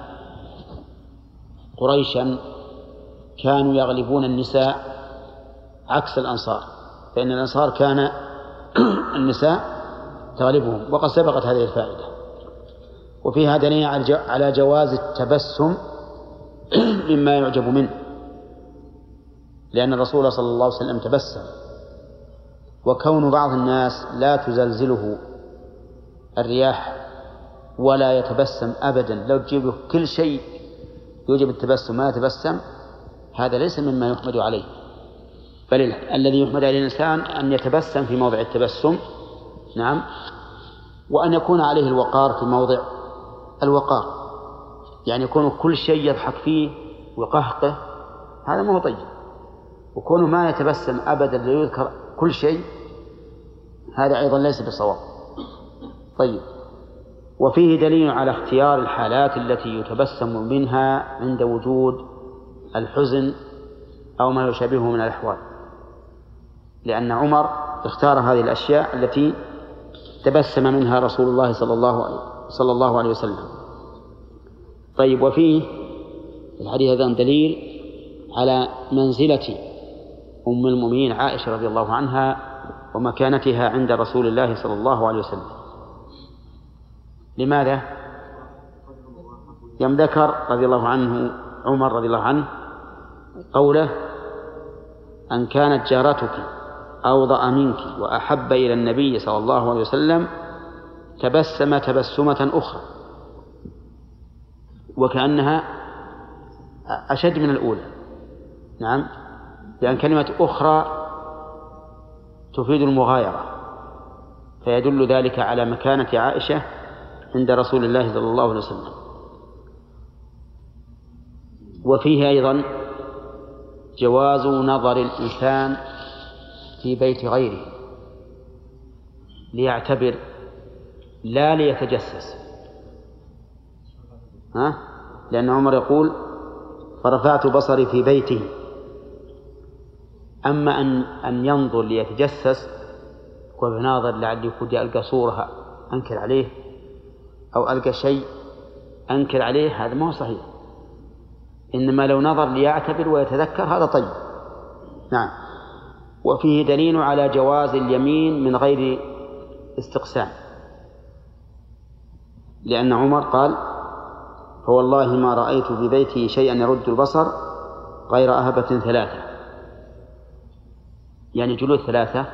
قريشا كانوا يغلبون النساء عكس الأنصار، فإن الأنصار كان النساء تغلبهم، وقد سبقت هذه الفائدة. وفيها دليل على جواز التبسم مما يعجب منه، لأن الرسول صلى الله عليه وسلم تبسم، وكون بعض الناس لا تزلزله الرياح ولا يتبسم أبدا، لو تجيب كل شيء يوجب التبسم ما يتبسم، هذا ليس مما يحمد عليه، بل الذي يحمد عليه الإنسان أن يتبسم في موضع التبسم، نعم، وأن يكون عليه الوقار في موضع الوقار، يعني يكون كل شيء يضحك فيه وقهقه، هذا ما هو طيب. وكونه ما يتبسم أبدا ليذكر كل شيء، هذا أيضا ليس بصواب. طيب. وفيه دليل على اختيار الحالات التي يتبسم منها عند وجود الحزن أو ما يشابهه من الأحوال، لأن عمر اختار هذه الأشياء التي تبسم منها رسول الله صلى الله عليه وسلم. طيب. وفيه الحديث هذا دليل على منزلة أم المؤمنين عائشة رضي الله عنها ومكانتها عند رسول الله صلى الله عليه وسلم. لماذا؟ يوم ذكر رضي الله عنه عمر رضي الله عنه قوله: أن كانت جارتك أوضأ منك وأحب إلى النبي صلى الله عليه وسلم تبسم تبسمة أخرى، وكأنها أشد من الأولى. نعم، لأن كلمة أخرى تفيد المغايرة، فيدل ذلك على مكانة عائشة عند رسول الله صلى الله عليه وسلم. وفيه أيضا جواز نظر الإنسان في بيت غيره ليعتبر لا ليتجسس، لأن عمر يقول: فرفعت بصري في بيته. أما أن ينظر ليتجسس وبناظر لعلي كنت ألقى صورة أنكر عليه أو ألقى شيء أنكر عليه، هذا ما هو صحيح. إنما لو نظر ليعتبر ويتذكر هذا طيب. نعم. وفيه دليل على جواز اليمين من غير استقسام، لأن عمر قال: فوالله ما رأيت في بيتي شيئا يرد البصر غير أهبة ثلاثة، يعني جلود ثلاثة.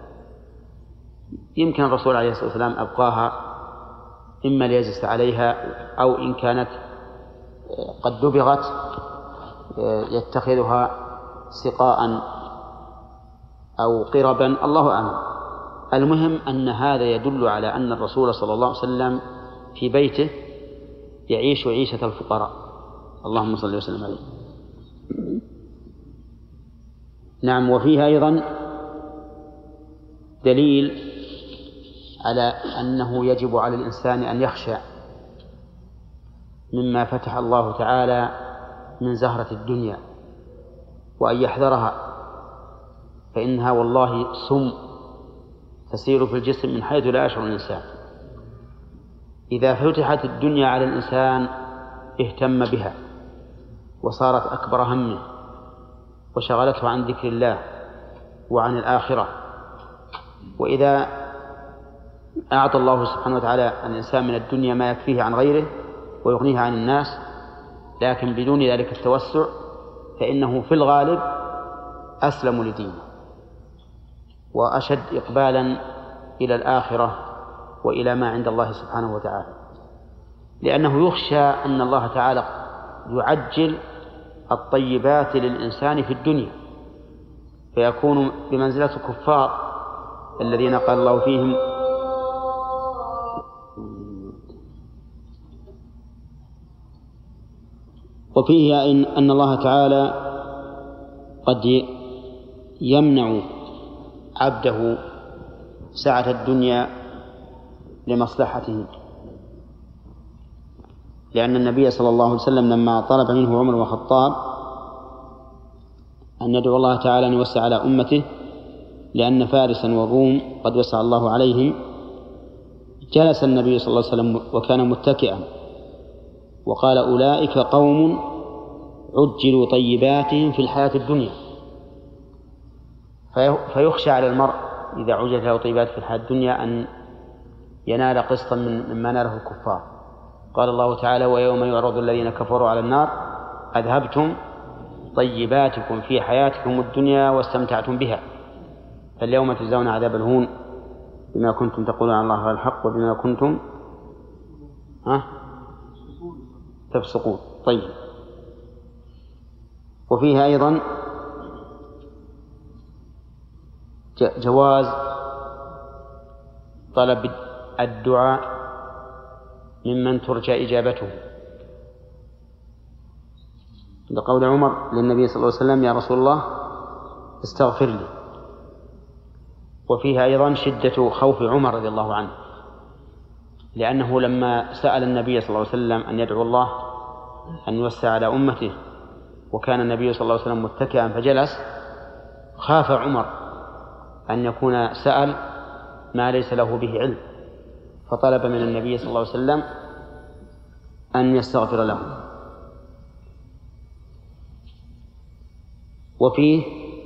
يمكن الرسول عليه الصلاة والسلام أبقاها إما ليجلس عليها أو إن كانت قد دبغت يتخذها سقاء أو قربا، الله أعلم. المهم أن هذا يدل على أن الرسول صلى الله عليه وسلم في بيته يعيش عيشة الفقراء، اللهم صل وسلم عليه. نعم. وفيها أيضا دليل على أنه يجب على الإنسان أن يخشى مما فتح الله تعالى من زهرة الدنيا، وأن يحذرها، فإنها والله سم تسير في الجسم من حيث لا يشعر الإنسان. إذا فتحت الدنيا على الإنسان اهتم بها وصارت أكبر همه وشغلته عن ذكر الله وعن الآخرة. وإذا أعطى الله سبحانه وتعالى الإنسان من الدنيا ما يكفيه عن غيره ويغنيه عن الناس، لكن بدون ذلك التوسع، فإنه في الغالب أسلم لدينه وأشد إقبالا إلى الآخرة وإلى ما عند الله سبحانه وتعالى، لأنه يخشى أن الله تعالى يعجل الطيبات للإنسان في الدنيا فيكون بمنزلة الكفار الذين قال الله فيهم: وفيه أن الله تعالى قد يمنع عبده سعة الدنيا لمصلحته، لأن النبي صلى الله عليه وسلم لما طلب منه عمر بن الخطاب أن يدعو الله تعالى أن يوسع على أمته لأن فارسا والروم قد وسع الله عليهم، جلس النبي صلى الله عليه وسلم وكان متكئا وقال: أولئك قوم عجلوا طيباتهم في الحياة الدنيا. فيخشى على المرء إذا عجلت له طيبات في الحياة الدنيا أن ينال قسطا مما ناله الكفار. قال الله تعالى: ويوم يعرض الذين كفروا على النار أذهبتم طيباتكم في حياتكم الدنيا واستمتعتم بها فاليوم تجزون عذاب الهون بما كنتم تقولون عن الله غير الحق وبما كنتم تفسقون. طيب. وفيها أيضا جواز طلب الدعاء ممن ترجى إجابته، لقول عمر للنبي صلى الله عليه وسلم: يا رسول الله استغفر لي. وفيها أيضا شدة خوف عمر رضي الله عنه، لأنه لما سأل النبي صلى الله عليه وسلم أن يدعو الله أن يوسع على أمته وكان النبي صلى الله عليه وسلم متكئا فجلس، خاف عمر أن يكون سأل ما ليس له به علم، فطلب من النبي صلى الله عليه وسلم أن يستغفر له. وفيه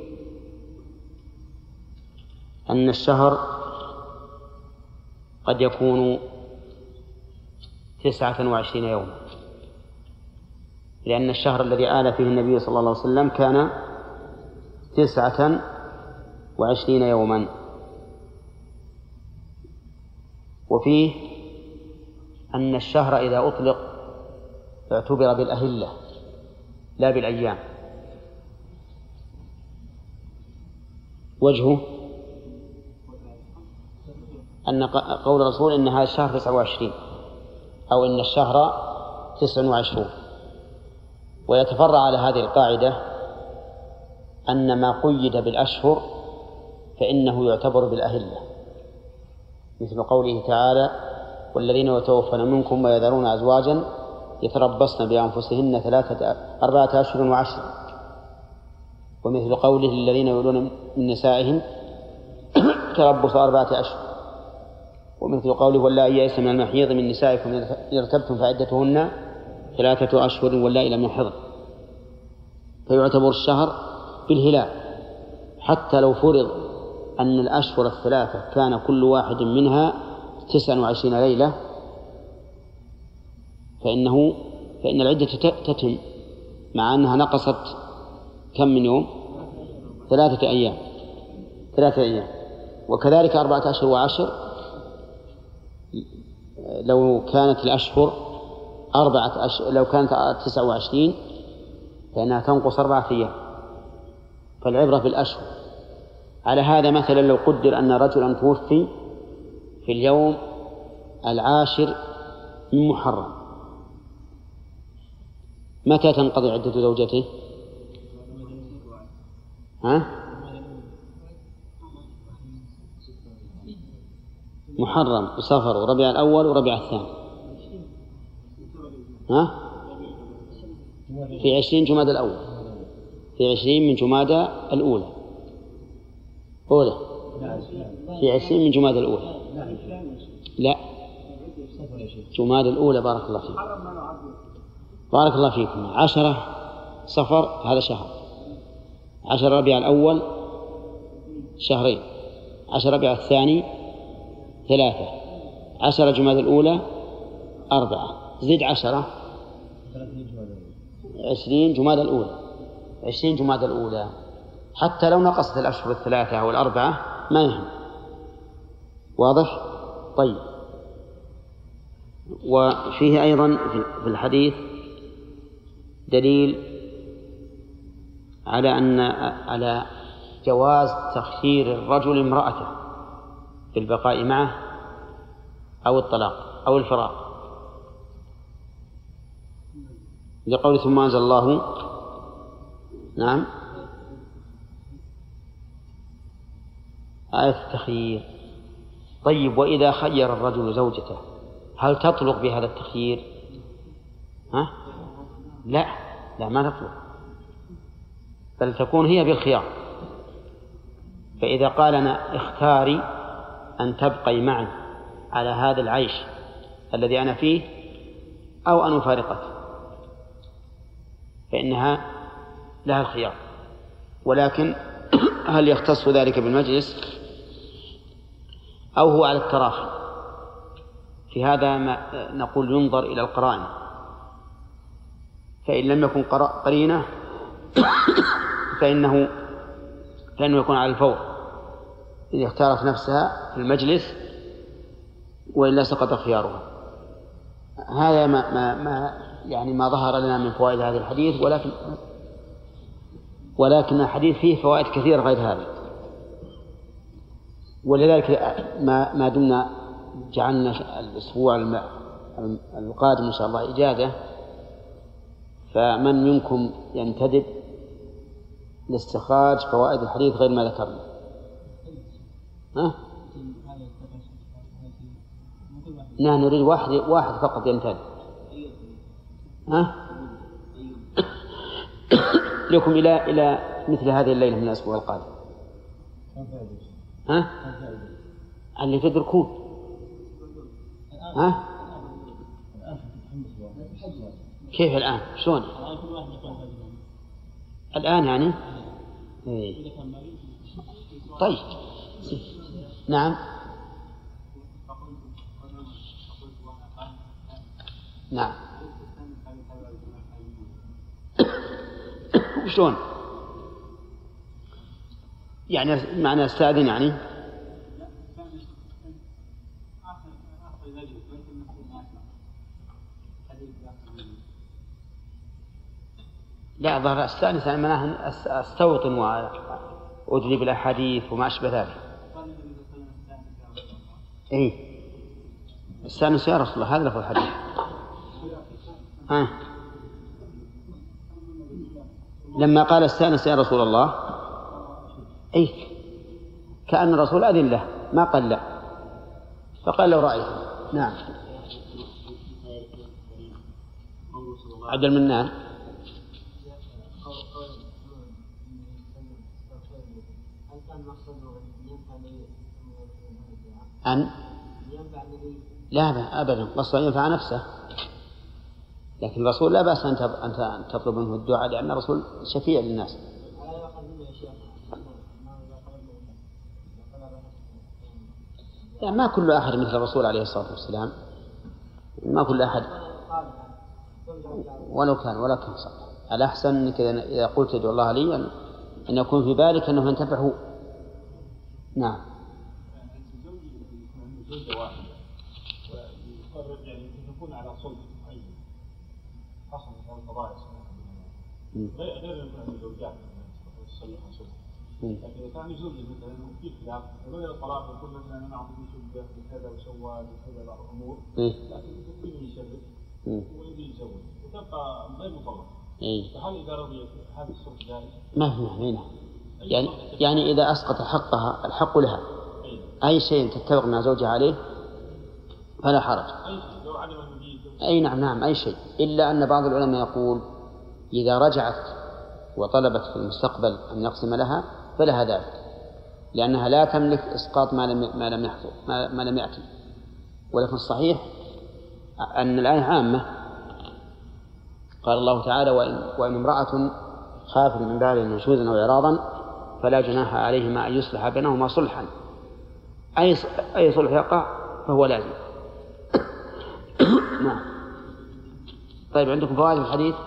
أن الشهر قد يكون 29 يوما، لأن الشهر الذي آل فيه النبي صلى الله عليه وسلم كان 29 يوما. وفيه أن الشهر إذا أطلق اعتبر بالأهلة لا بالأيام. وجهه أن قول الرسول إن هذا الشهر 29 أو إن الشهر 29، ويتفرع على هذه القاعدة أن ما قيد بالأشهر فإنه يعتبر بالأهلة، مثل قوله تعالى: والذين يتوفون منكم ويذرون أزواجا يتربصن بأنفسهن 4 أشهر و10، ومثل قوله: الذين يولون من نسائهم تربص 4 أشهر، ومثل قوله: واللائي يئسن من المحيض من نسائكم إن ارتبتم فعدتهن 3 أشهر واللائي لم يحضن. فيعتبر الشهر بالهلال، حتى لو فرض أن الأشهر 3 كان كل واحد منها 29 ليلة فإن العدة تتم، مع أنها نقصت كم من يوم؟ 3 أيام. وكذلك 4 أشهر و10 لو كانت الأشهر 4 أشهر، لو كانت 29 فإنها تنقص 4 أيام، فالعبرة بالأشهر. على هذا مثلا لو قدر أن رجلا توفي في اليوم 10 من محرم، متى تنقضي عدة زوجته؟ محرم وصفر وربيع الأول وربيع الثاني، في 20 جمادى الأول، في 20 من جمادى الأولى، في 20 من جمادى الأولى، لا جمادى الأولى. بارك الله فيكم. 10 صفر هذا شهر، 10 ربيع الأول شهرين، 10 ربيع الثاني 3، 10 جمادى الأولى 4، زد 10 20 جمادى الأولى، 20 جمادى الأولى. حتى لو نقصت الأشهر 3 أو 4 ما يهم. واضح؟ طيب. وفيه أيضا في الحديث دليل على جواز تخيير الرجل امرأته بالبقاء معه أو الطلاق أو الفراق. لقول ثم أنزل الله. نعم، آية التخيير. طيب، وإذا خير الرجل زوجته هل تطلق بهذا التخيير؟ ها؟ لا ما تطلق، بل تكون هي بالخيار. فإذا قال أنا اختاري أن تبقي معي على هذا العيش الذي أنا فيه أو أن أفارقك، فإنها لها الخيار. ولكن هل يختص ذلك بالمجلس أو هو على التراخي؟ في هذا ما نقول ينظر إلى القرائن، فإن لم يكن قرينة فإنه يكون على الفور إذا اختارت نفسها في المجلس، وإلا سقط خيارها. هذا ما ظهر لنا من فوائد هذا الحديث، ولكن الحديث فيه فوائد كثيرة غير هذه. ولذلك ما دمنا جعلنا الأسبوع القادم إن شاء الله إجازة، فمن منكم ينتدب لاستخراج فوائد الحديث غير ما ذكرنا؟ نحن نريد واحد فقط ينتدب. لكم إلى مثل هذه الليلة من الأسبوع القادم. اللي تدركون. كيف الآن؟ شلون الآن يعني؟ طيب، نعم شلون يعني؟ معنى استاذن يعني؟ لا، ظهر استانس يعني معناه استوطن وأجلب الأحاديث وما أشبه ذلك. استانس يا رسول الله، هذا لفظ الحديث. لما قال استانس يا رسول الله، كأن الرسول أذن له، ما قال لا، فقال لو رأيت. نعم. عبد المنان. لا أبدا، قصد أن ينفع نفسه، لكن الرسول لا بأس أن تطلب منه الدعاء، لأن الرسول شفيع للناس. يعني ما كل أحد مثل الرسول عليه الصلاة والسلام، ما كل أحد، ولو كان صح. الأحسن أنك إذا قلت ادعو الله لي أن يكون في بالك أنه ينتفعه. نعم. يكون على صلح معين حصل من القضايا غير الزوجات تصلح صلح، لكن إذا كان يزوج مثلا في خلاف غير الطلاق يقول مثلا أنا أعطيك زوجة كذا وسوى كذا بعض الأمور، لكن يمكن يشرك ويجي يتزوج وتبقى غير مطلق. فهل إذا رضيت هذا الصلح جائز؟ ما هنا يعني إذا أسقط حقها، الحق لها، أي شيء تتفق مع زوجها عليه فلا حرج. نعم أي شيء، إلا أن بعض العلماء يقول إذا رجعت وطلبت في المستقبل أن يقسم لها فلها ذلك، لأنها لا تملك إسقاط ما لم يأتي. ولكن الصحيح أن الآية عامة. قال الله تعالى وإن امرأة خافت من بعلها نشوزا أو إعراضا فلا جناح عليهما أن يصلح بينهما صلحا، أي صلح يقع فهو لازم. نعم. طيب، عندكم فوائد الحديث؟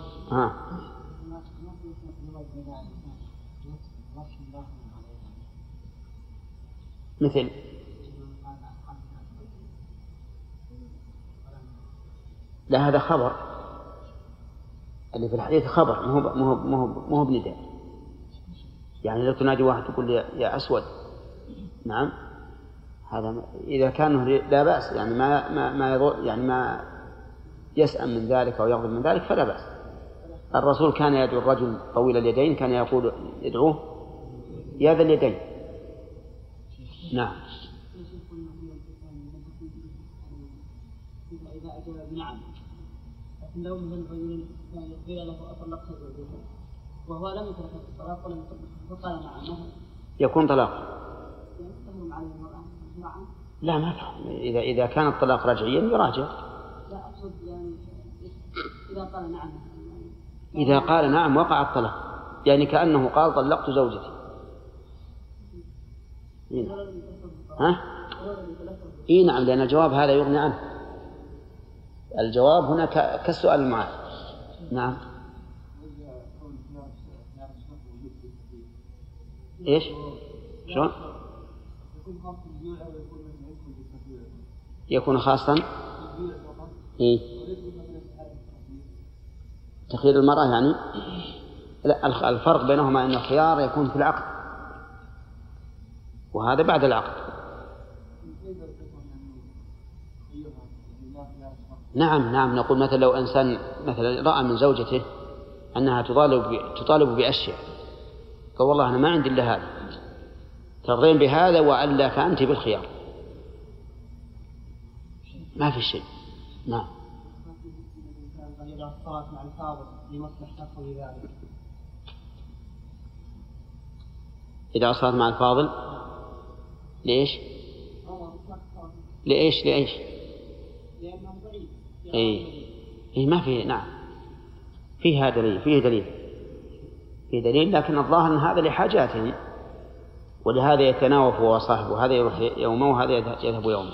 مثل لا، هذا خبر، اللي في الحديث خبر، مو بنداء. يعني لو تنادي واحد تقول يا أسود، نعم، هذا إذا كان لا بأس، يعني ما يضر، يعني يسأم من ذلك أو يغضب من ذلك فلا بأس. الرسول كان يدعو الرجل طويل اليدين، كان يقول يدعوه يا ذا اليدين. نعم. إذا أجاب نعم، لكن لو من الرجل كان قيل له أطلقت زوجته وهو لم يترك الطلاق ولم يطلق فقال نعم، يكون طلاق؟ يعني تحرم عليه المرأة نعم؟ لا ما تحرم، إذا كان الطلاق رجعيا يراجع. لا أقصد يعني إذا قال نعم. إذا قال نعم وقع الطلاق، يعني كأنه قال طلقت زوجتي. ها؟ إيه نعم، لأن الجواب هذا يغني عنه. الجواب هنا كالسؤال المعاد. نعم. إيش؟ شلون؟ يكون خاصا. إيه؟ تخيير المرأة يعني. لا، الفرق بينهما أن الخيار يكون في العقد وهذا بعد العقد. نعم نقول مثلا لو إنسان مثلا رأى من زوجته أنها تطالب بأشياء، قال والله أنا ما عندي إلا هذا، ترضين بهذا وألا فأنت بالخيار، ما في شيء. نعم. إذا صارت مع الفاضل لمصلحته لذلك. إذا صارت مع الفاضل ليش؟ لإيش؟ لأنه ضعيف. إيه ما فيه. نعم فيه دليل، لكن الظاهر أن هذا لحاجاته، ولهذا يتناوب هو وصاحبه، هذا يروح يومه وهذا يذهب يومه.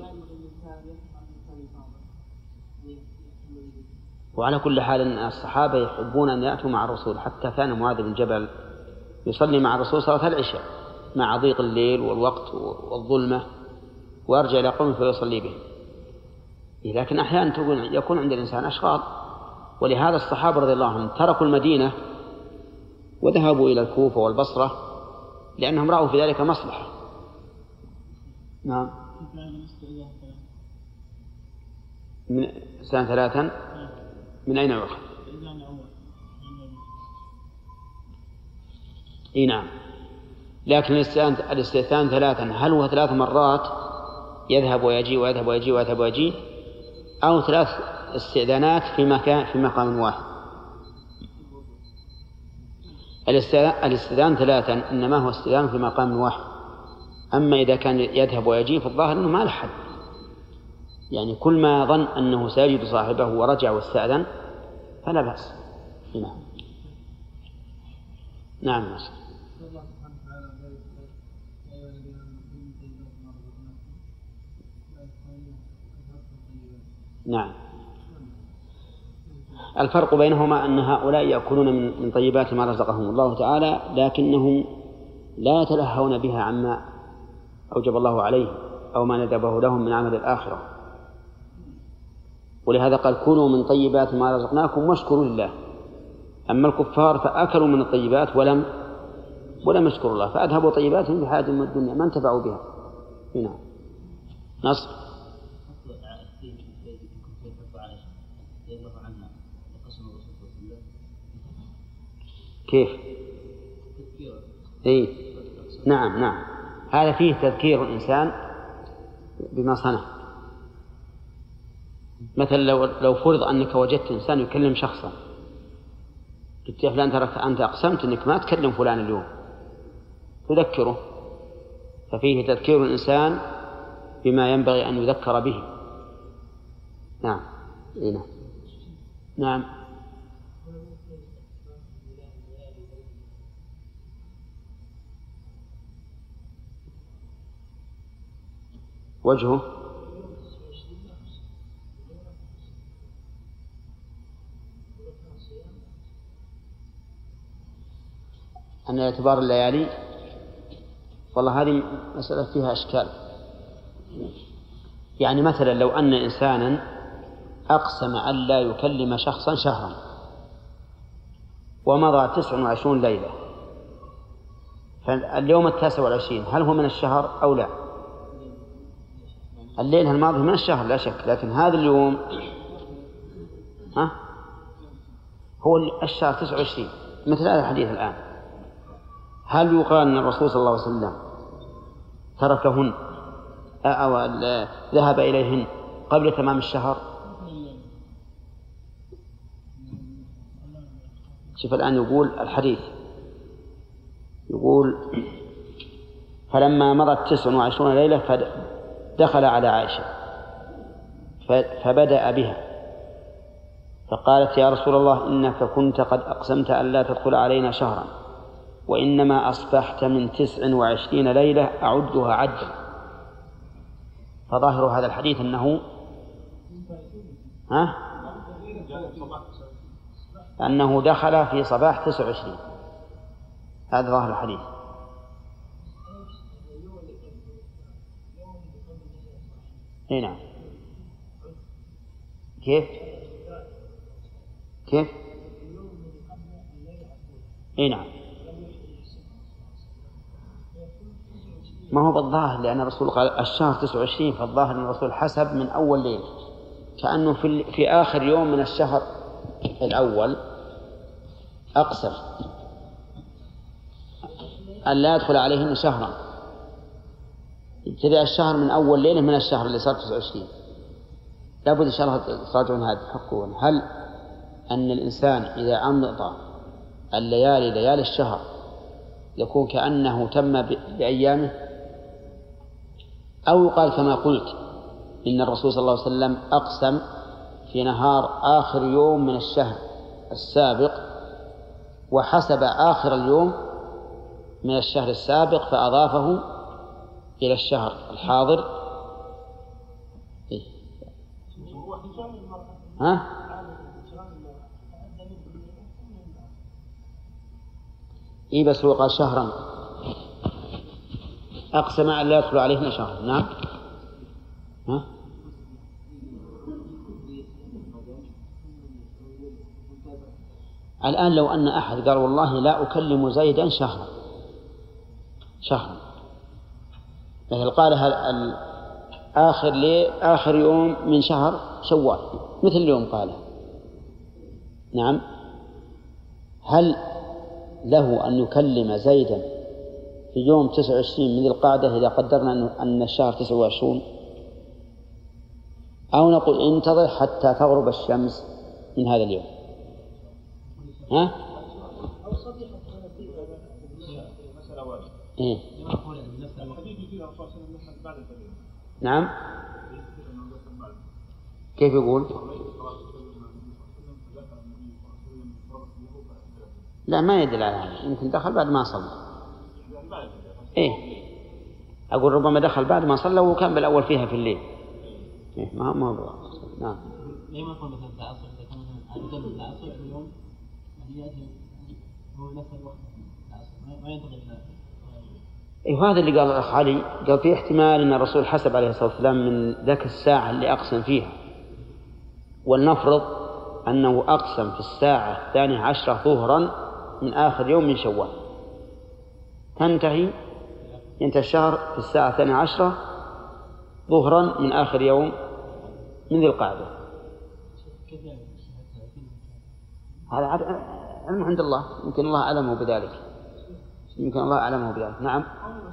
وعلى كل حال الصحابة يحبون أن يأتوا مع الرسول، حتى كان معاذ بن جبل يصلي مع الرسول صلاة العشاء مع ضيق الليل والوقت والظلمة، ويرجع إلى قومه فيصلي به. لكن أحيانا يكون عند الإنسان أشغال، ولهذا الصحابة رضي الله عنهم تركوا المدينة وذهبوا إلى الكوفة والبصرة لأنهم رأوا في ذلك مصلحة. نعم. من سنة 3 من أين يؤخذ؟ نعم. لكن الاستئذان 3 هل هو 3 مرات يذهب ويجي ويذهب ويجي ويذهب ويجي، أو 3 استئذانات في مقام واحد؟ الاستئذان 3 إنما هو استئذان في مقام واحد. أما إذا كان يذهب ويجي فالظاهر أنه ما له حد، يعني كل ما ظن أنه سيجد صاحبه ورجع واستأذن فلا بأس. نعم. نعم. الفرق بينهما أن هؤلاء يأكلون من طيبات ما رزقهم الله تعالى، لكنهم لا يتلهون بها عما أوجب الله عليهم أو ما ندبه لهم من عمل الآخرة. ولهذا قال كلوا من طيبات ما رزقناكم واشكروا لله. أما الكفار فأكلوا من الطيبات ولم يشكروا الله، فأذهبوا طيباتهم في حياتهم من الدنيا ما انتفعوا بها. هنا نصر. كيف؟ نعم هذا فيه تذكير الإنسان بما صنع. مثلا لو فرض أنك وجدت إنسان يكلم شخصا، قلت يا فلان ترى أنت أقسمت أنك ما تكلم فلان اليوم، تذكره، ففيه تذكير الإنسان بما ينبغي أن يذكر به. نعم. نعم. وجهه أن اعتبار الليالي، والله هذه مسألة فيها أشكال. يعني مثلا لو أن إنسانا أقسم أن لا يكلم شخصا شهرا ومضى 29 ليلة، فاليوم 29 هل هو من الشهر أو لا؟ الليلة الماضية من الشهر لا شك، لكن هذا اليوم ها؟ هو الشهر 29 مثل هذا الحديث الآن. هل يقال أن الرسول صلى الله عليه وسلم تركهن أو ذهب إليهن قبل تمام الشهر؟ شوف الآن يقول الحديث، يقول فلما مضت 29 ليلة فدخل على عائشة فبدأ بها فقالت يا رسول الله إنك كنت قد أقسمت أن لا تدخل علينا شهرا وإنما أصبحت من 29 ليلة أعدها عدا. فظاهر هذا الحديث أنه دخل في صباح 29. هذا ظاهر الحديث. نعم. كيف؟ نعم. ما هو بالظاهر لأن الرسول قال الشهر 29، فالظاهر أن الرسول حسب من أول ليلة، كأنه في آخر يوم من الشهر الأول أقسم أن لا يدخل عليهن شهرا. ابتدأ الشهر من أول ليلة من الشهر اللي صار 29. لابد إن شاء الله تراجعون هذا تحققون هل أن الإنسان إذا أمضى الليالي ليالي الشهر يكون كأنه تم بأيامه، أو يقال كما قلت إن الرسول صلى الله عليه وسلم أقسم في نهار آخر يوم من الشهر السابق وحسب آخر اليوم من الشهر السابق فأضافه إلى الشهر الحاضر. بس هو قال شهرا، أقسم أن لا يدخل عليهن شهر. نعم. الآن لو أن أحد قال والله لا أكلم زيدا شهرا مثل قالها آخر يوم من شهر شوال مثل اليوم قالها، نعم، هل له أن يكلم زيدا في يوم 29 من ذي القعدة إذا قدرنا أن الشهر 29، أو نقول انتظر حتى تغرب الشمس من هذا اليوم؟ نعم. كيف يقول؟ لا، ما يدل على هذا، يمكن دخل بعد ما صلى. أقول ربما دخل بعد ما صلى وكان بالأول فيها في الليل. ما هو. نعم. ليه ما يكون مثلا العصر إذا كان مثلا قبل العصر في اليوم يأتي هو نفس الوقت العصر ما ينتظر. وهذا اللي قال الأخ علي، قال في احتمال أن الرسول حسب عليه الصلاة والسلام من ذاك الساعة اللي أقسم فيها، ولنفرض أنه أقسم في الساعة 12 ظهرا من آخر يوم من شوال، ينتهي الشهر في الساعة 12 ظهرا من آخر يوم من ذي القعدة. هذا علم عند الله، يمكن الله أعلمه بذلك. نعم.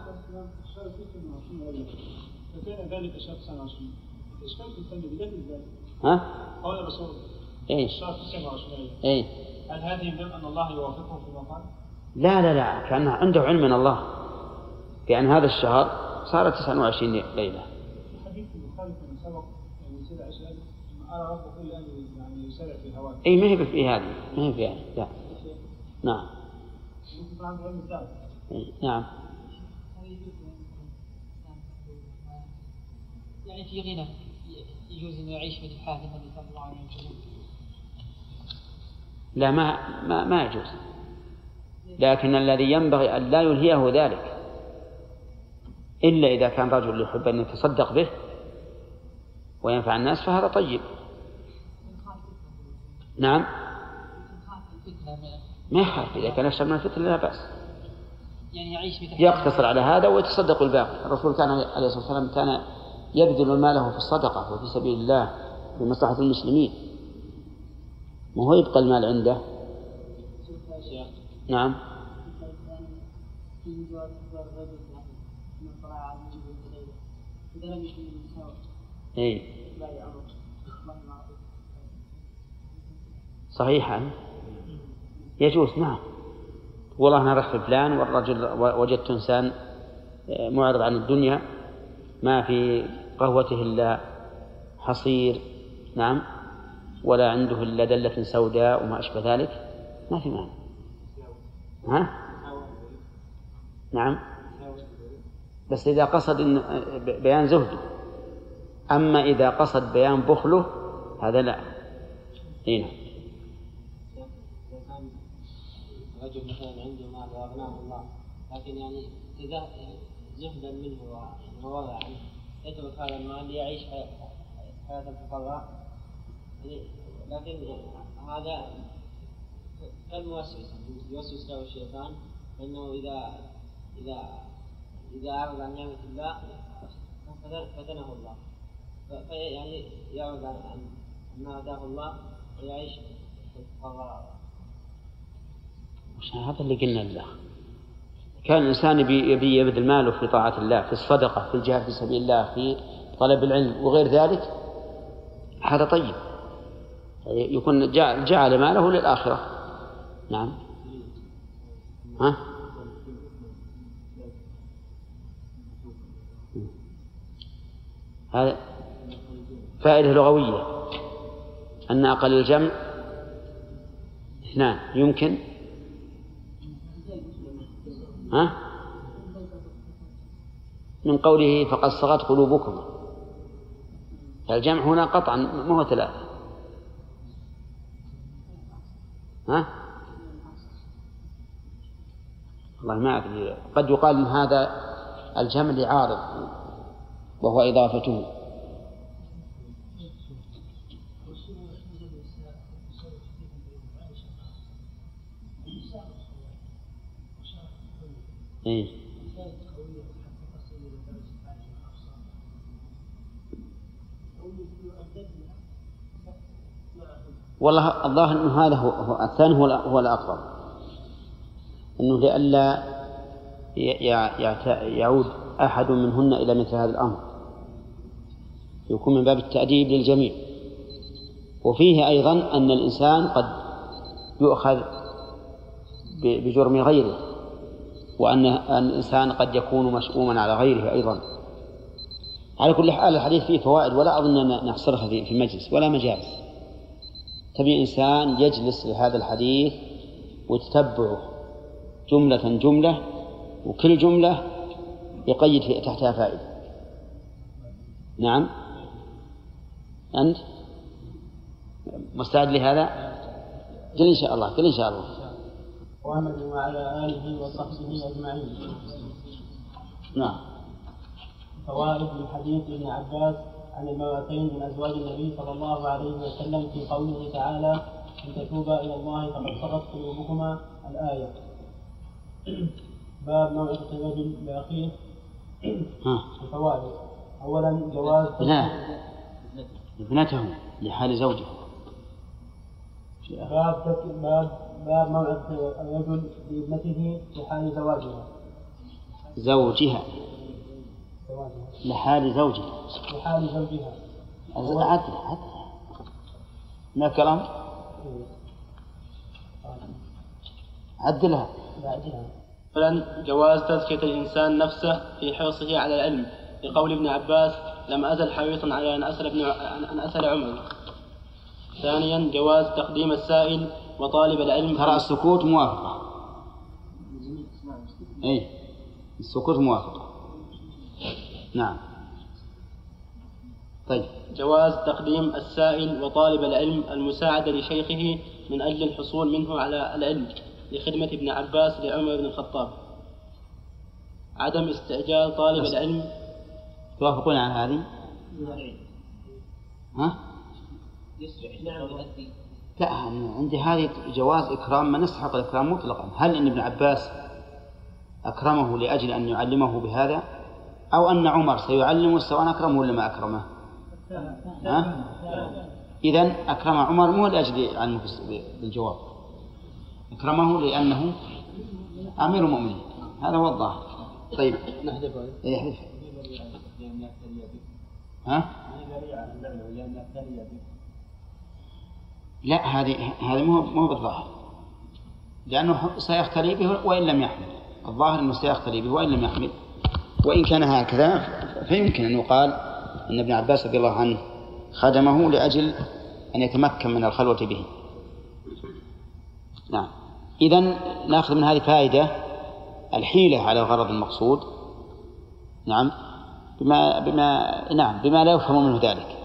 قول الرسول الشهر 29. هل هذه من أن الله يوافقه في مقام؟ لا، كان عنده علم من الله بأن هذا الشهر صار 29 ليلة. الحديث البخاري من سبق يصير عشاء أرى ربك إلا أن يسارع في هواه. ما هي في هذه، لا. نعم. نعم. يعني في غنى يجوز أن يعيش في الحال الذي صلى الله عليه وسلم؟ لا، ما يجوز، لكن الذي ينبغي أن لا يلهيه ذلك إلا إذا كان رجل يحب أن يتصدق به وينفع الناس فهذا طيب. نعم. ما يخاف، إذا كان يخشى من الفتنة لا بأس، يعني يقتصر على هذا ويتصدق بالباقي. الرسول كان عليه الصلاة والسلام كان يبذل ماله في الصدقة وفي سبيل الله لمصلحة المسلمين. وهو يبقى المال عنده. نعم. إيه صحيحا يجوز. نعم والله أنا رحت فلان والرجل وجدت إنسان معرض عن الدنيا ما في قهوته إلا حصير، نعم، ولا عنده إلا دلة سوداء وما أشبه ذلك، ما في معنى. ها؟ نعم، بس إذا قصد بيان زهده. أما إذا قصد بيان بخله هذا لا. هنا رجل مثلا عنده مال وأغناه الله، لكن يعني إذا زهدا منه ووضع عنه يترك هذا المال ليعيش حياة الفقراء، لكن هذا كالموسوس يوسوس له الشيطان أنه إذا أعرض عن نعمة الله فتنه الله، يعني يعرض عن ما أتاه الله ويعيش في الفقراء. هذا اللي قلنا له. كان الإنسان يبي يبذل ماله في طاعة الله، في الصدقة، في الجهاد في سبيل الله، في طلب العلم وغير ذلك، هذا طيب، يكون جعل ماله للآخرة. نعم. ها؟ هذا فائدة لغوية أن أقل الجمع 2 يمكن. ها؟ من قوله فقد صغت قلوبكم، الجمع هنا قطعا ما هو 3. ها؟ والله ما أدري، قد يقال من هذا الجمع لعارض وهو إضافته. إيه؟ والله الظاهر أنه هذا هو الثاني هو الأقرب، أنه لئلا يعود أحد منهن إلى مثل هذا الأمر، يكون من باب التأديب للجميع. وفيه أيضا أن الإنسان قد يؤخذ بجرم غيره، وأن الإنسان قد يكون مشؤوما على غيره أيضا. على كل حال الحديث فيه فوائد ولا أظن أن نحصرها في مجلس ولا مجالس. تبي إنسان يجلس لهذا الحديث ويتتبعه جملة جملة، وكل جملة يقيد تحتها فائدة. نعم. أنت مستعد لهذا؟ قل إن شاء الله، قل إن شاء الله. محمد وعلى آله وصحبه أجمعين. نعم. فوائد من حديث ابن عباس عن المرأتين من أزواج النبي صلى الله عليه وسلم في قوله تعالى إن تتوبا إلى الله فقد صغت قلوبكما، الآية. باب موعظة الرجل لأخيه. الفوائد: أولا جواز ابنته لحال زوجه. باب موعظة الرجل لابنته لحال زواجها. لحال زوجها. عدل ما كلام عدلها. مثلا جواز تزكية الإنسان نفسه في حرصه على العلم، لقول ابن عباس لم أزل حريصا على أن أسأل عمر. ثانيا جواز تقديم السائل وطالب العلم. ترى السكوت موافقة. أي السكوت موافقة. نعم. طيب. جواز تقديم السائل وطالب العلم المساعدة لشيخه من أجل الحصول منه على العلم، لخدمة ابن عباس لعمر بن الخطاب. عدم استعجال طالب العلم. توافقون على هذه؟ ها؟ لا، عندي هذه جواز إكرام من يستحق الإكرام مطلقا. هل إن ابن عباس أكرمه لأجل أن يعلمه بهذا، أو أن عمر سيعلمه سواء أكرمه ولا ما أكرمه؟ ها؟ إذن أكرم عمر مو لأجل علمه بالجواب، أكرمه لأنه أمير المؤمنين، هذا هو الظاهر. طيب نحذفه. يحذف. ها؟ لا، هذه مو بالظاهر، لأنه سيختلي به وإن لم يحمل. الظاهر أنه سيختلي به وإن لم يحمل، وإن كان هكذا فيمكن أن يقال أن ابن عباس رضي الله عنه خدمه لأجل أن يتمكن من الخلوة به. نعم. إذن نأخذ من هذه فائدة الحيلة على الغرض المقصود، نعم، بما لا يفهم منه ذلك.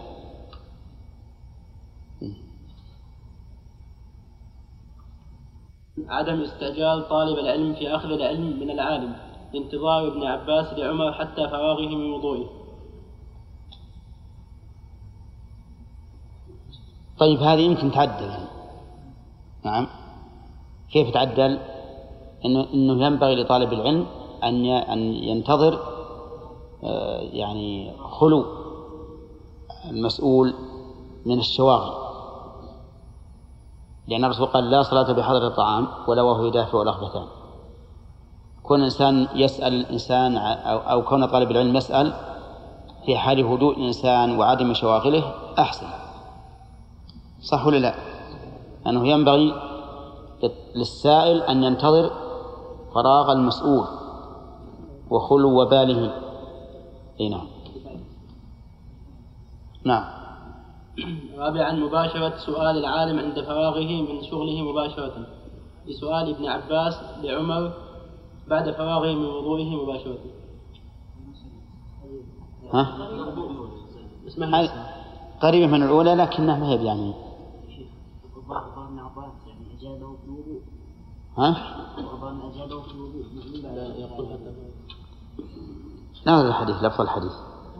عدم استعجال طالب العلم في أخذ العلم من العالم لانتظار ابن عباس لعمر حتى فراغه من وضوئه. طيب هذه يمكن تعدل يعني. نعم. كيف تعدل؟ إنه ينبغي لطالب العلم أن ينتظر يعني خلو المسؤول من الشواغل، لأن الرسول قال لا صلاة بحضر الطعام ولا وهو يدافع الأخبثان. كون إنسان يسأل الإنسان أو كون طالب العلم يسأل في حال هدوء الإنسان وعدم شواغله أحسن، صح ولا لا؟ أنه ينبغي للسائل أن ينتظر فراغ المسؤول وخلو باله. نعم. نعم. رابعا مباشرة سؤال العالم عند فراغه من شغله مباشرة، لسؤال ابن عباس لعمر بعد فراغه من وضوئه مباشرة. ها؟ قريبة من الأولى لكنها ما هي يعني. ها؟ ناخذ الحديث، لفظ الحديث.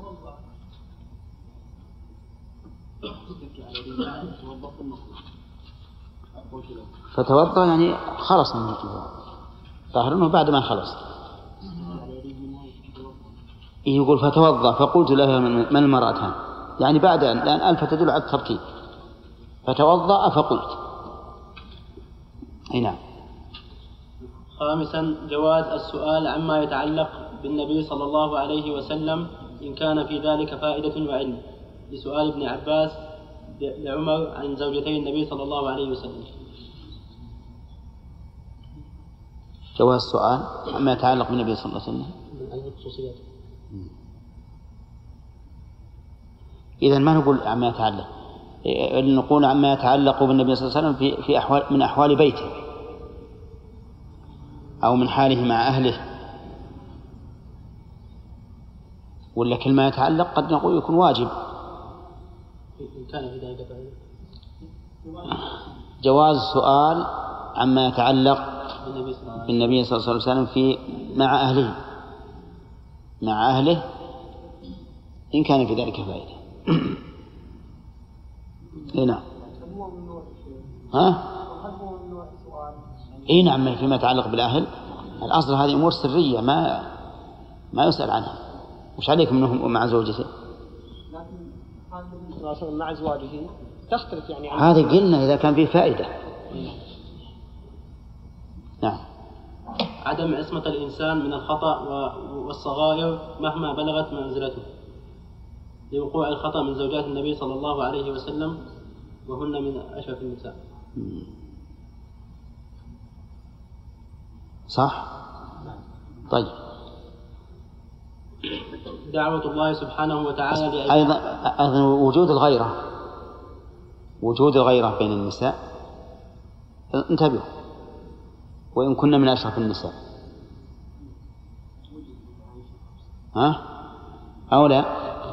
فتوضأ يعني خلص من ظاهر أنه بعد ما خلص. يقول فتوضأ فقلت له من المرأتان، يعني بعد لأن ألف تدل على الترتيب، فتوضأ فقلت. نعم. خامسا جواز السؤال عما يتعلق بالنبي صلى الله عليه وسلم إن كان في ذلك فائدة وعلم، لسؤال ابن عباس لعمر عن زوجتي النبي صلى الله عليه وسلم. جواز السؤال عما يتعلق بالنبي صلى الله عليه وسلم. إذا ما نقول عما يتعلق، نقول عما يتعلق بالنبي صلى الله عليه وسلم في أحوال من أحوال بيته أو من حاله مع أهله، ولا كل ما يتعلق قد نقول يكون واجب. جواز السؤال عما يتعلق بالنبي صلى الله عليه وسلم مع أهله إن كان في ذلك فائدة. نعم. ها؟ نعم، فيما يتعلق بالأهل الأصل هذه أمور سرية ما يسأل عنها. وش عليكم منهم مع زوجته؟ لكن مع زواجه تختلف يعني عن هذه قلنا إذا كان فيه فائدة. نعم. عدم عصمة الإنسان من الخطأ والصغائر مهما بلغت منزلته، لوقوع الخطأ من زوجات النبي صلى الله عليه وسلم وهن من أشرف النساء. صح؟ طيب. دعوة الله سبحانه وتعالى أيضا وجود الغيرة بين النساء، انتبهوا، وإن كنا من أشرف النساء. ها؟ أو لا؟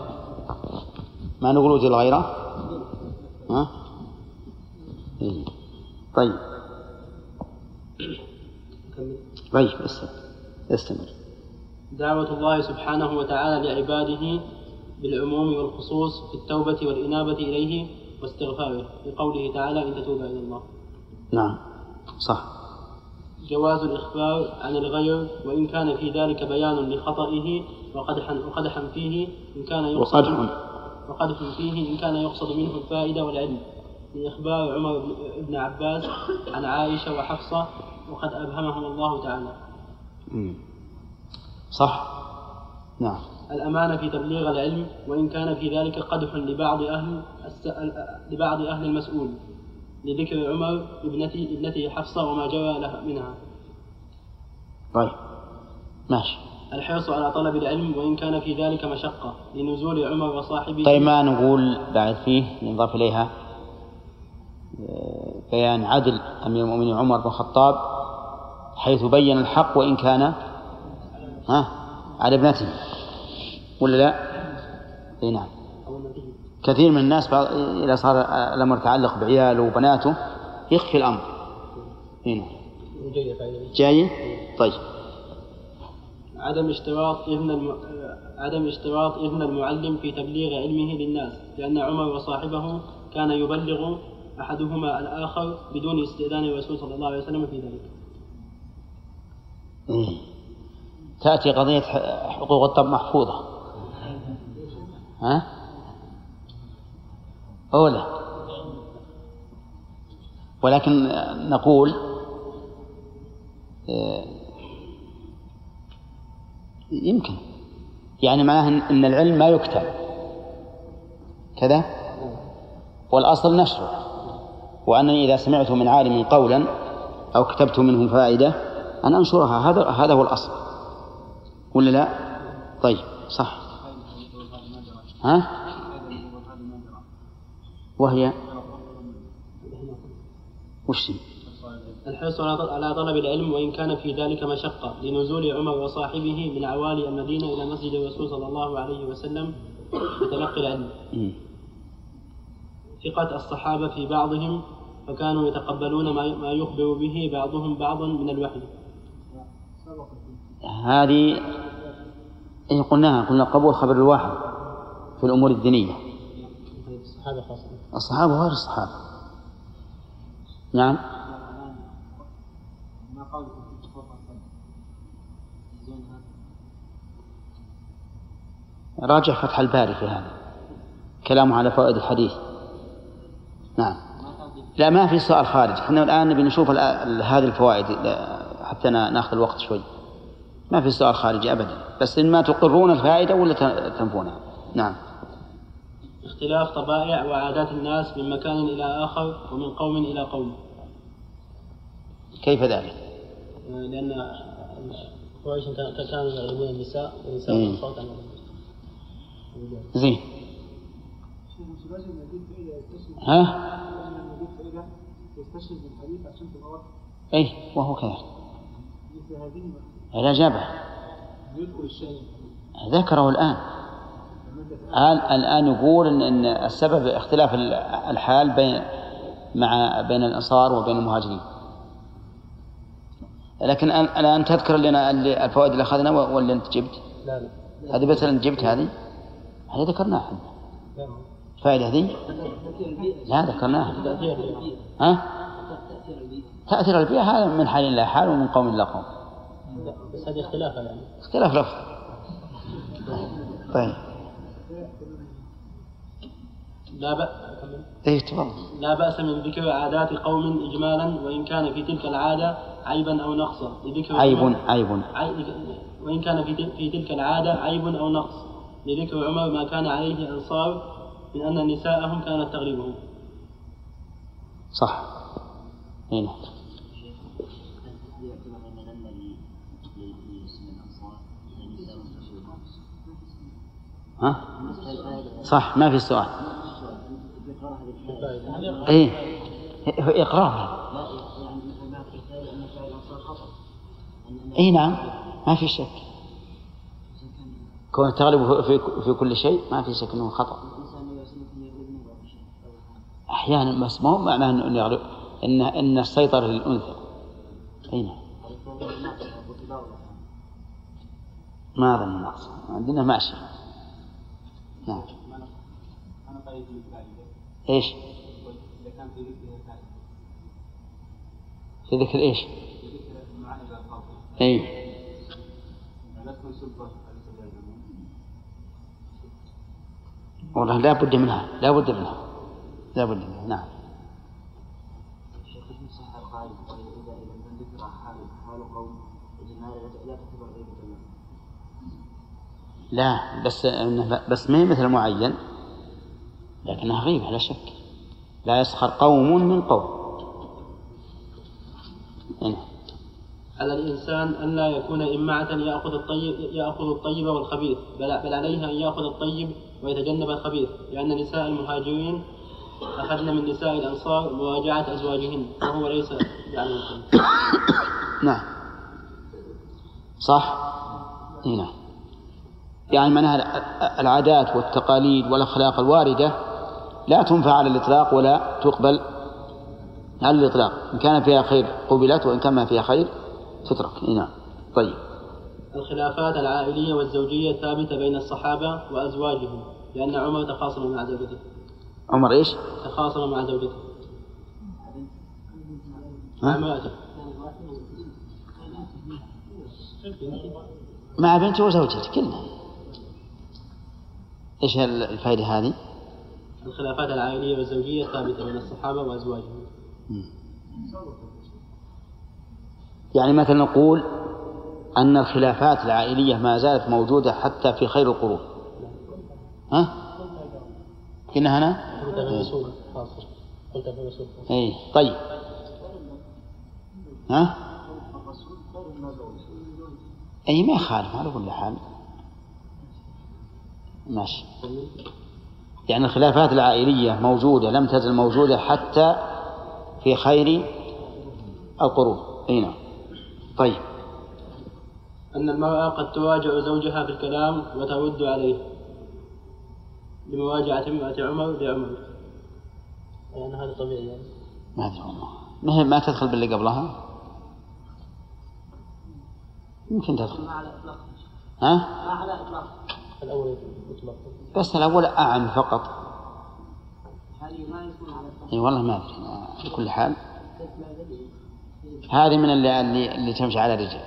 ما نقول وجود الغيرة؟ ها؟ طيب استمر. دعوة الله سبحانه وتعالى لعباده بالعموم والخصوص في التوبة والإنابة إليه واستغفاره، لقوله تعالى إن تتوبا إلى الله. نعم صح. جواز الإخبار عن الغير وإن كان في ذلك بيان لخطئه وقدحا فيه إن كان يقصد وقدح فيه إن كان يقصد منه الفائدة والعلم، لإخبار عمر بن عباس عن عائشة وحفصة وقد أبهمهم الله تعالى. صح. نعم. الأمانة في تبليغ العلم، وإن كان في ذلك قدح لبعض أهل المسؤول، لذكر عمر ابنته حفصة وما جرى لها منها. طيب ماشي. الحرص على طلب العلم وإن كان في ذلك مشقة، لنزول عمر وصاحبه. طيب ما نقول بعد فيه ينضاف إليها بيان عدل أمير المؤمنين عمر بن الخطاب حيث بين الحق وإن كان على ابنته، ولا لا؟ اي نعم. كثير من الناس إذا صار الأمر يتعلق بعياله وبناته يخفي الأمر. هنا جاي. طيب. عدم اشتراط إذن المعلم في تبليغ علمه للناس، لأن عمر وصاحبه كان يبلغ أحدهما الآخر بدون استئذان الرسول صلى الله عليه وسلم في ذلك. تأتي قضية حقوق الطب محفوظة أولا، ولكن نقول يمكن يعني معناه أن العلم ما يكتب كذا، والأصل نشره، وأنني إذا سمعت من عالم قولا أو كتبت منه فائدة أن أنشرها، هذا هو الأصل، ولا لا؟ طيب صح. وهي وش؟ الحرص على طلب العلم وإن كان في ذلك مشقة، لنزول عمر وصاحبه من عوالي المدينة إلى مسجد الرسول صلى الله عليه وسلم لتلقي العلم. ثقة الصحابة في بعضهم، فكانوا يتقبلون ما يخبر به بعضهم بعضا من الوحي. هذه قلنا قبول خبر الواحد في الأمور الدينية. الصحابة غير الصحابة. نعم. راجع فتح الباري في هذا كلامه على فوائد الحديث. نعم. لا ما في سؤال خارج، احنا الآن نبي نشوف هذه الفوائد حتى ناخذ الوقت شوي. ما في سؤال خارجي أبدا، بس إن ما تقرون الفائدة ولا تنفونها. نعم. اختلاف طبائع وعادات الناس من مكان إلى آخر ومن قوم إلى قوم. كيف ذلك؟ لأن قريش كانوا يغلبون النساء والنساء صوتا. زين. ايه وهو كذا. لا جابه ذكره الآن يقول إن السبب اختلاف الحال بين الأنصار وبين المهاجرين. لكن الآن تذكر لنا الفوائد اللي أخذنا ولا أنت جبت؟ لا. هذه بس اللي جبت هذه ذكرناها. الفائدة هذه لا ذكرناها. تأثير البيئة هذا من حال إلى حال ومن قوم إلى قوم. بس هذه اختلاف لفظ. طيب. لا بأس من ذكر عادات قوم إجمالا وإن كان في تلك العادة عيبا أو نقصا، وإن كان في تلك العادة عيب أو نقص، لذكر عمر ما كان عليه الأنصار من أن نساءهم كانت تغلبهم. صح. هنا صح ما في سؤال. ايه اقرارها. اي نعم ما في شك، كون تغلب في كل شيء ما في شك انه خطأ احيانا، بس ما هو معناه انه يغلب ان السيطرة للأنثى. اي نعم ما هذا النقص عندنا ماشي. نعم. ايش في ذكر ايش؟ اي والله لا بد منها لا بد منها لا بد منها. نعم. لا بس ما هي مثل معين، لكنها غيبة لا شك. لا يسخر قوم من قوم. على الإنسان أن لا يكون إمعة يأخذ الطيب والخبيث، بل عليه أن يأخذ الطيب ويتجنب الخبيث، لأن نساء المهاجرين أخذن من نساء الأنصار مواجعة أزواجهن، وهو ليس يعني. نعم صح. هنا يعني معناها العادات والتقاليد والأخلاق الواردة لا تنفع على الإطلاق ولا تقبل على الإطلاق. إن كان فيها خير قبلت، وإن كان ما فيها خير تترك. نعم. طيب. الخلافات العائلية والزوجية ثابتة بين الصحابة وأزواجهم، لأن عمر تخاصم مع زوجته. عمر إيش؟ تخاصم مع زوجته. مع بنته وزوجته كلها. إيش الفائدة هذه؟ الخلافات العائلية والزوجية ثابتة بين الصحابة وأزواجهم. يعني مثلا نقول أن الخلافات العائلية ما زالت موجودة حتى في خير القرون. ها؟ كنا هنا؟ إيه. طيب. ها؟ أي ما يخالف على كل حال. ماشي. يعني الخلافات العائلية موجودة لم تزل موجودة حتى في خير القرون. هنا. طيب. أن المرأة قد تواجع زوجها في الكلام وترد عليه لمواجعة امرأة عمر لعمر. يعني هذا طبيعي يعني. ما أدري والله. ما تدخل باللي قبلها. يمكن تدخل. ها؟ ما على إطلاق. الأول إطلاق. بس الأول أعم فقط. هذه ما يكون على إطلاق. إي والله ما أدري. على كل حال. هذه من اللي تمشي على رجل.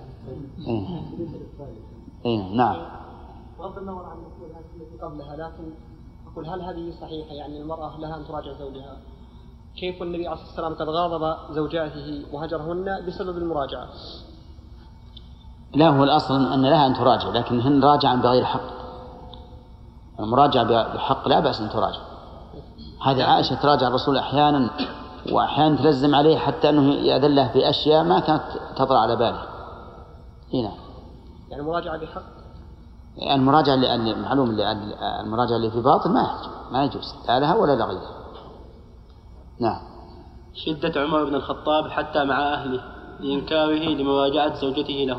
إيه. نعم. بغض النظر عن التي قبلها، لكن أقول هل هذه صحيحة؟ يعني المرأة لها أن تراجع زوجها. كيف النبي عليه الصلاة والسلام قد غاضب زوجاته وهجرهن بسبب المراجعة؟ لا، هو الأصل أن لها أن تراجع، لكن هن راجعا بغير حق. المراجعة بحق لا بأس أن تراجع. هذه عائشة تراجع الرسول أحيانا، وأحيانا تلزم عليه حتى أنه يأذن له في أشياء ما كانت تطرأ على باله. هنا. يعني مراجعة بحق. المراجعة اللي معلوم المراجعة اللي في باطل ما يجوز لا لها ولا لغيرها. نعم. شدة عمر بن الخطاب حتى مع أهله لإنكاره لمراجعة زوجته له.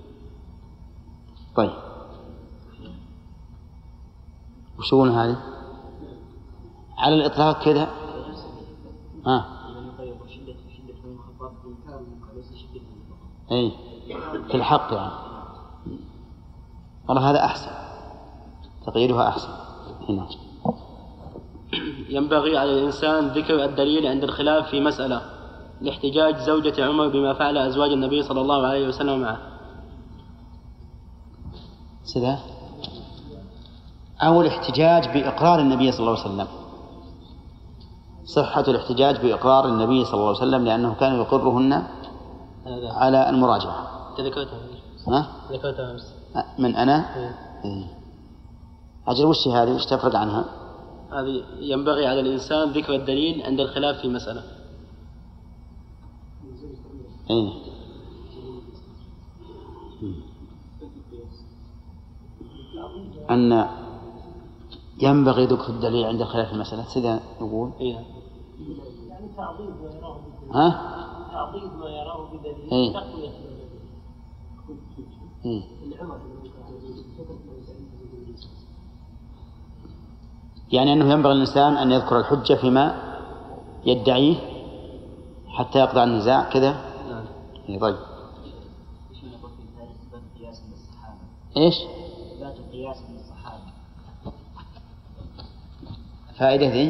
طيب. وشون هذه؟ على الإطلاق كذا. أي في الحق يعني. والله هذا أحسن، تقييدها أحسن. هنا. ينبغي على الإنسان ذكر الدليل عند الخلاف في مسألة لاحتجاج زوجة عمر بما فعل أزواج النبي صلى الله عليه وسلم معه. سده أو الاحتجاج بإقرار النبي صلى الله عليه وسلم. صحة الاحتجاج بإقرار النبي صلى الله عليه وسلم، لأنه كان يقرهن على المراجعة. ذكرتها من أنا؟ أجل وش هذه؟ وش تفرق عنها؟ هذه ينبغي على الإنسان ذكر الدليل عند الخلاف في مسألة. أن ينبغي ذكر الدليل عند الخلاف في المسألة. سيدا نقول يعني تعظيم ما يراه بدليل. تعظيم ما يراه بدليل. يعني أنه ينبغي الإنسان أن يذكر الحجة فيما يدعيه حتى يقضى النزاع كذا. طيب. إيش؟ قياس من الصحابة. فائدة ذي؟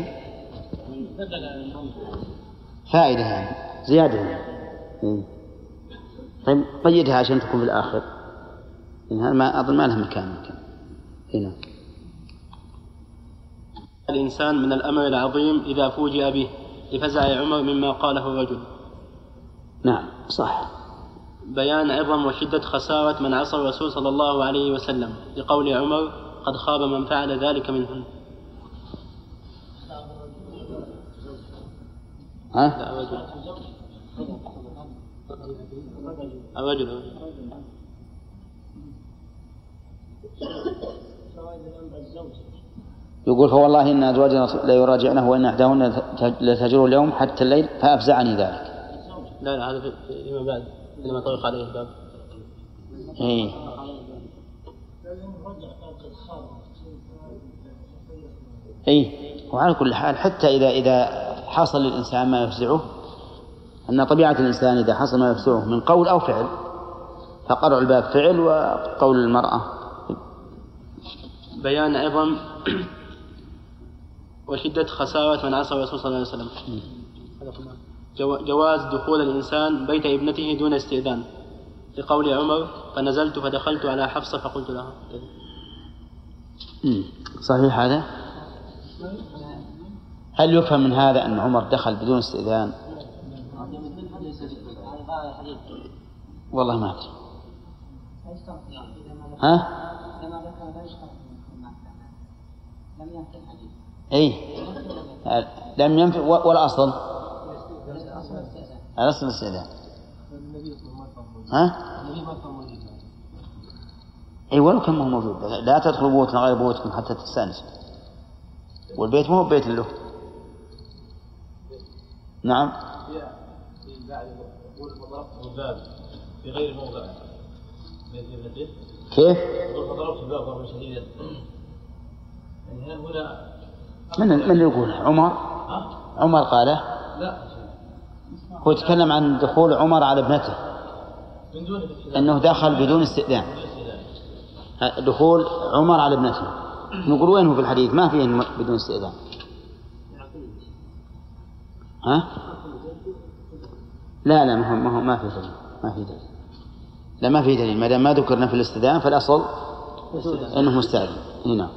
فائدة يعني زيادة يعني. طيب قيدها عشان تكون في الآخر، إن هذا ما أظن ما لها مكان. هنا. الإنسان من الأمر العظيم إذا فوجئ به لفزع عمر مما قاله الرجل. نعم صح. بيان عظم وشدة خسارة من عصى الرسول صلى الله عليه وسلم لقول عمر قد خاب من فعل ذلك منهم. الرجل. يقول فوالله إن أزواجنا لا يراجعنه وإن إحداهن لتهجره اليوم حتى الليل فأفزعني ذلك. لا هذا فيما بعد لما طرق عليه الباب. وعلى كل حال حتى إذا حصل للإنسان ما يفزعه، أن طبيعة الإنسان إذا حصل ما يفزعه من قول أو فعل فقرع الباب فعل وقول المرأة. بيان عظم وشدة خسارة من عصى الرسول صلى الله عليه وسلم. جواز دخول الإنسان بيت ابنته دون استئذان لقول عمر فنزلت فدخلت على حفصة فقلت لها. صحيح هذا؟ هل يفهم من هذا أن عمر دخل بدون استئذان؟ والله ما أدري. لم ينفع ولا أصل. الأصل الاستئذان. ولو كان موجود لا تدخلوا بيوتنا غير بيوتكم حتى تستأنسوا، والبيت مو بيت له. نعم. في غير موضع. كيف؟ ضربت الباب ضربا شديدا. من يقول؟ عمر قاله؟ لا. هو يتكلم عن دخول عمر على ابنته أنه دخل بدون استئذان. دخول عمر على ابنته نقول وينه في الحديث؟ ما فيه بدون استئذان. لا ما في دليل. ما في دليل ما دام ما ذكرنا في الاستئذان فالأصل أنه مستأذن. هنا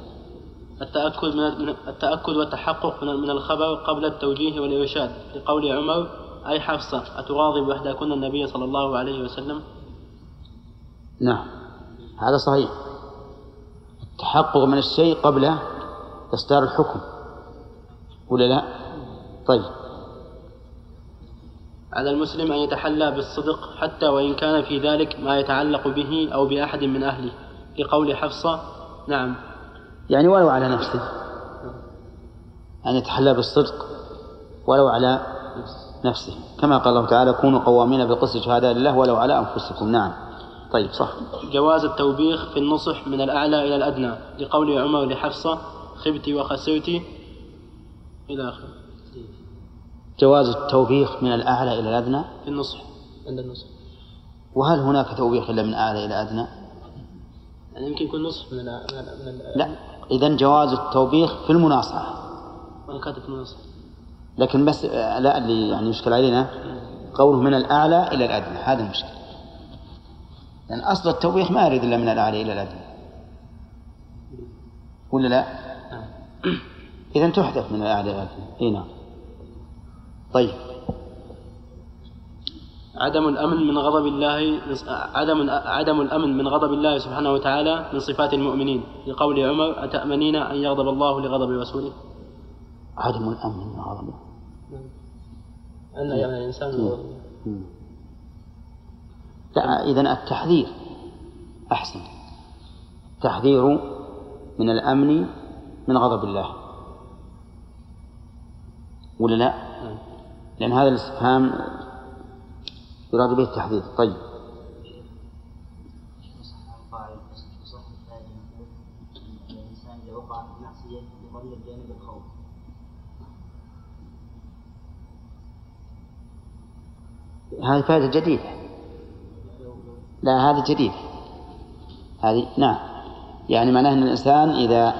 التأكد والتحقق من الخبر قبل التوجيه والإرشاد لقول عمر أي حفصة أتراضي بإحداكن النبي صلى الله عليه وسلم. نعم هذا صحيح. التحقق من الشيء قبل إصدار الحكم ولا لا؟ طيب. على المسلم أن يتحلى بالصدق حتى وإن كان في ذلك ما يتعلق به أو بأحد من أهله لقول حفصة. نعم يعني ولو على نفسه أن يتحلى بالصدق ولو على نفسه كما قال الله تعالى كونوا قوامين بالقسط شهداء لله ولو على أنفسكم. نعم طيب صح. جواز التوبيخ في النصح من الأعلى إلى الأدنى لقول عمر لحفصة خبت وخسرت إلى آخره. جواز التوبيخ من الأعلى إلى الأدنى في النصح عند النصح. وهل هناك توبيخ إلا من أعلى إلى أدنى؟ يعني يمكن يكون نصح من لا إذن جواز التوبيخ في المناصحة. وأنا كاتب المناصحة لكن بس لا اللي يعني يشكل علينا قوله من الأعلى إلى الأدنى هذا المشكلة، لأن يعني أصل التوبيخ ما يريد إلا من الأعلى إلى الأدنى ولا لا؟ إذن تحذف من الأعلى إلى الأدنى. نعم. طيب. عدم الأمن من غضب الله سبحانه وتعالى من صفات المؤمنين لقول عمر أتأمنين أن يغضب الله لغضب رسوله. عدم الأمن من غضب الله أن يعني الإنسان لا إذن التحذير أحسن. التحذير من الأمن من غضب الله ولا لا؟ لأن هذا الاستفهام يراد به التحذير. طيب. هذه فائدة جديدة. لا هذه جديدة هذه. نعم يعني معناه أن الإنسان إذا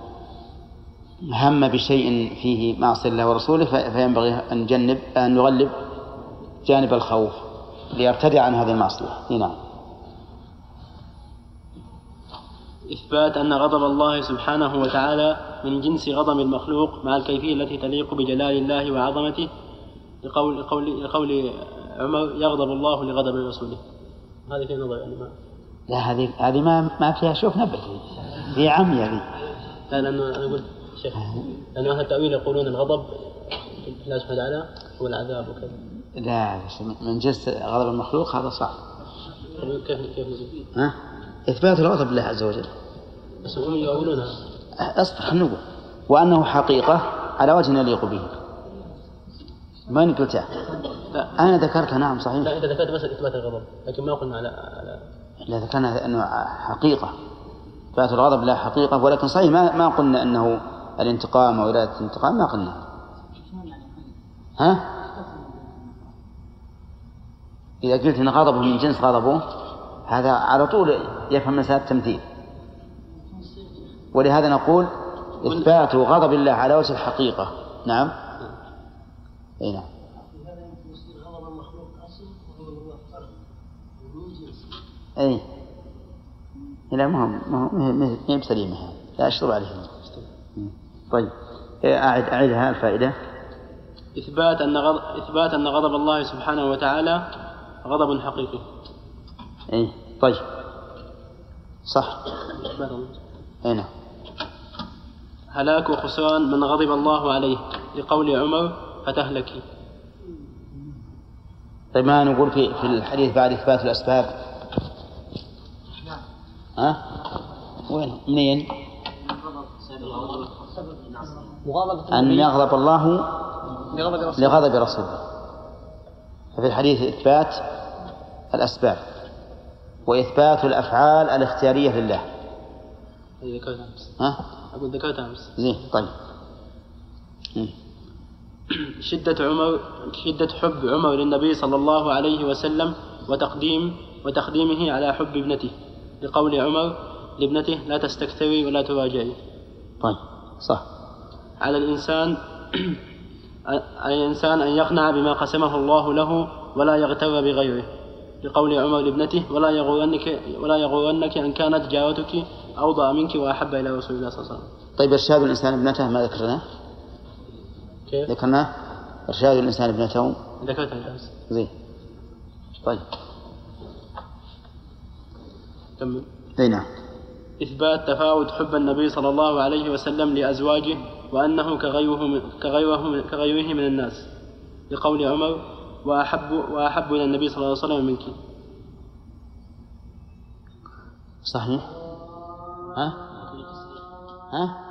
هم بشيء فيه معصية الله ورسوله فينبغي أن يغلب جانب الخوف ليرتدع عن هذه المعصية. نعم. إثبات أن غضب الله سبحانه وتعالى من جنس غضب المخلوق مع الكيفية التي تليق بجلال الله وعظمته، لقول عمر يغضب الله لغضب رسوله. هذه في نظر يعني ما لا، هذه ما فيها شوف نبت، هي عمية هذه. لا، لأنه أنا قلت شيخ لأنه أهل التأويل يقولون الغضب الله سبحانه وتعالى هو العذاب وكذا. لا، من جنس غضب المخلوق هذا صعب. كيف ها؟ إثبات الغضب لله عز وجل. بس هم يقولونها. أصبر خلنا نقول وأنه حقيقة على وجه يليق به. ما قلتها؟ أنا ذكرتها. نعم صحيح. لا، أنت ذكرت بس إثبات الغضب، لكن ما قلنا على لا، ذكرنا أنه حقيقة. إثبات الغضب لا حقيقة، ولكن صحيح ما قلنا أنه الانتقام أو إرادة الانتقام، ما قلنا. ها؟ إذا قلت أن غضبه من جنس غضبه، هذا على طول يفهم مسألة التمثيل. ولهذا نقول إثبات غضب الله على وجه الحقيقة. نعم. أي نعم. أي لا، ما بسليمة، لا أشرب عليه. طيب أعيدها الفائدة. إثبات أن غضب الله سبحانه وتعالى غضب حقيقي. أي طيب صح. أي نعم. هلاك وخسران من غضب الله عليه، لقول عمر فتهلكي. طيب ما نقول في الحديث بعد إثبات الأسباب. ها؟ وين منين؟ أن يغضب الله لغضب رسوله. ففي الحديث إثبات الأسباب وإثبات الأفعال الاختيارية لله. ذكرت أمس. ها؟ أقول ذكرت أمس. زين طيب. شدة حب عمر للنبي صلى الله عليه وسلم وتقديمه على حب ابنته، لقول عمر لابنته لا تستكثري ولا تراجعي. طيب صح. على الإنسان أن يقنع بما قسمه الله له ولا يغتر بغيره، لقول عمر لابنته ولا يغرنك أن كانت جارتك أوضع منك وأحب إلى رسول الله صلى الله عليه وسلم. طيب إرشاد الإنسان ابنته ما ذكرناه؟ كيف؟ ذكرناه إرشاد الإنسان ابنته. ذكرتها أمس. زين طيب كمل. نعم. إثبات تفاوت حب النبي صلى الله عليه وسلم لأزواجه وأنه كغيره من الناس، لقول عمر وأحب إلى النبي صلى الله عليه وسلم منك. صحيح. ها؟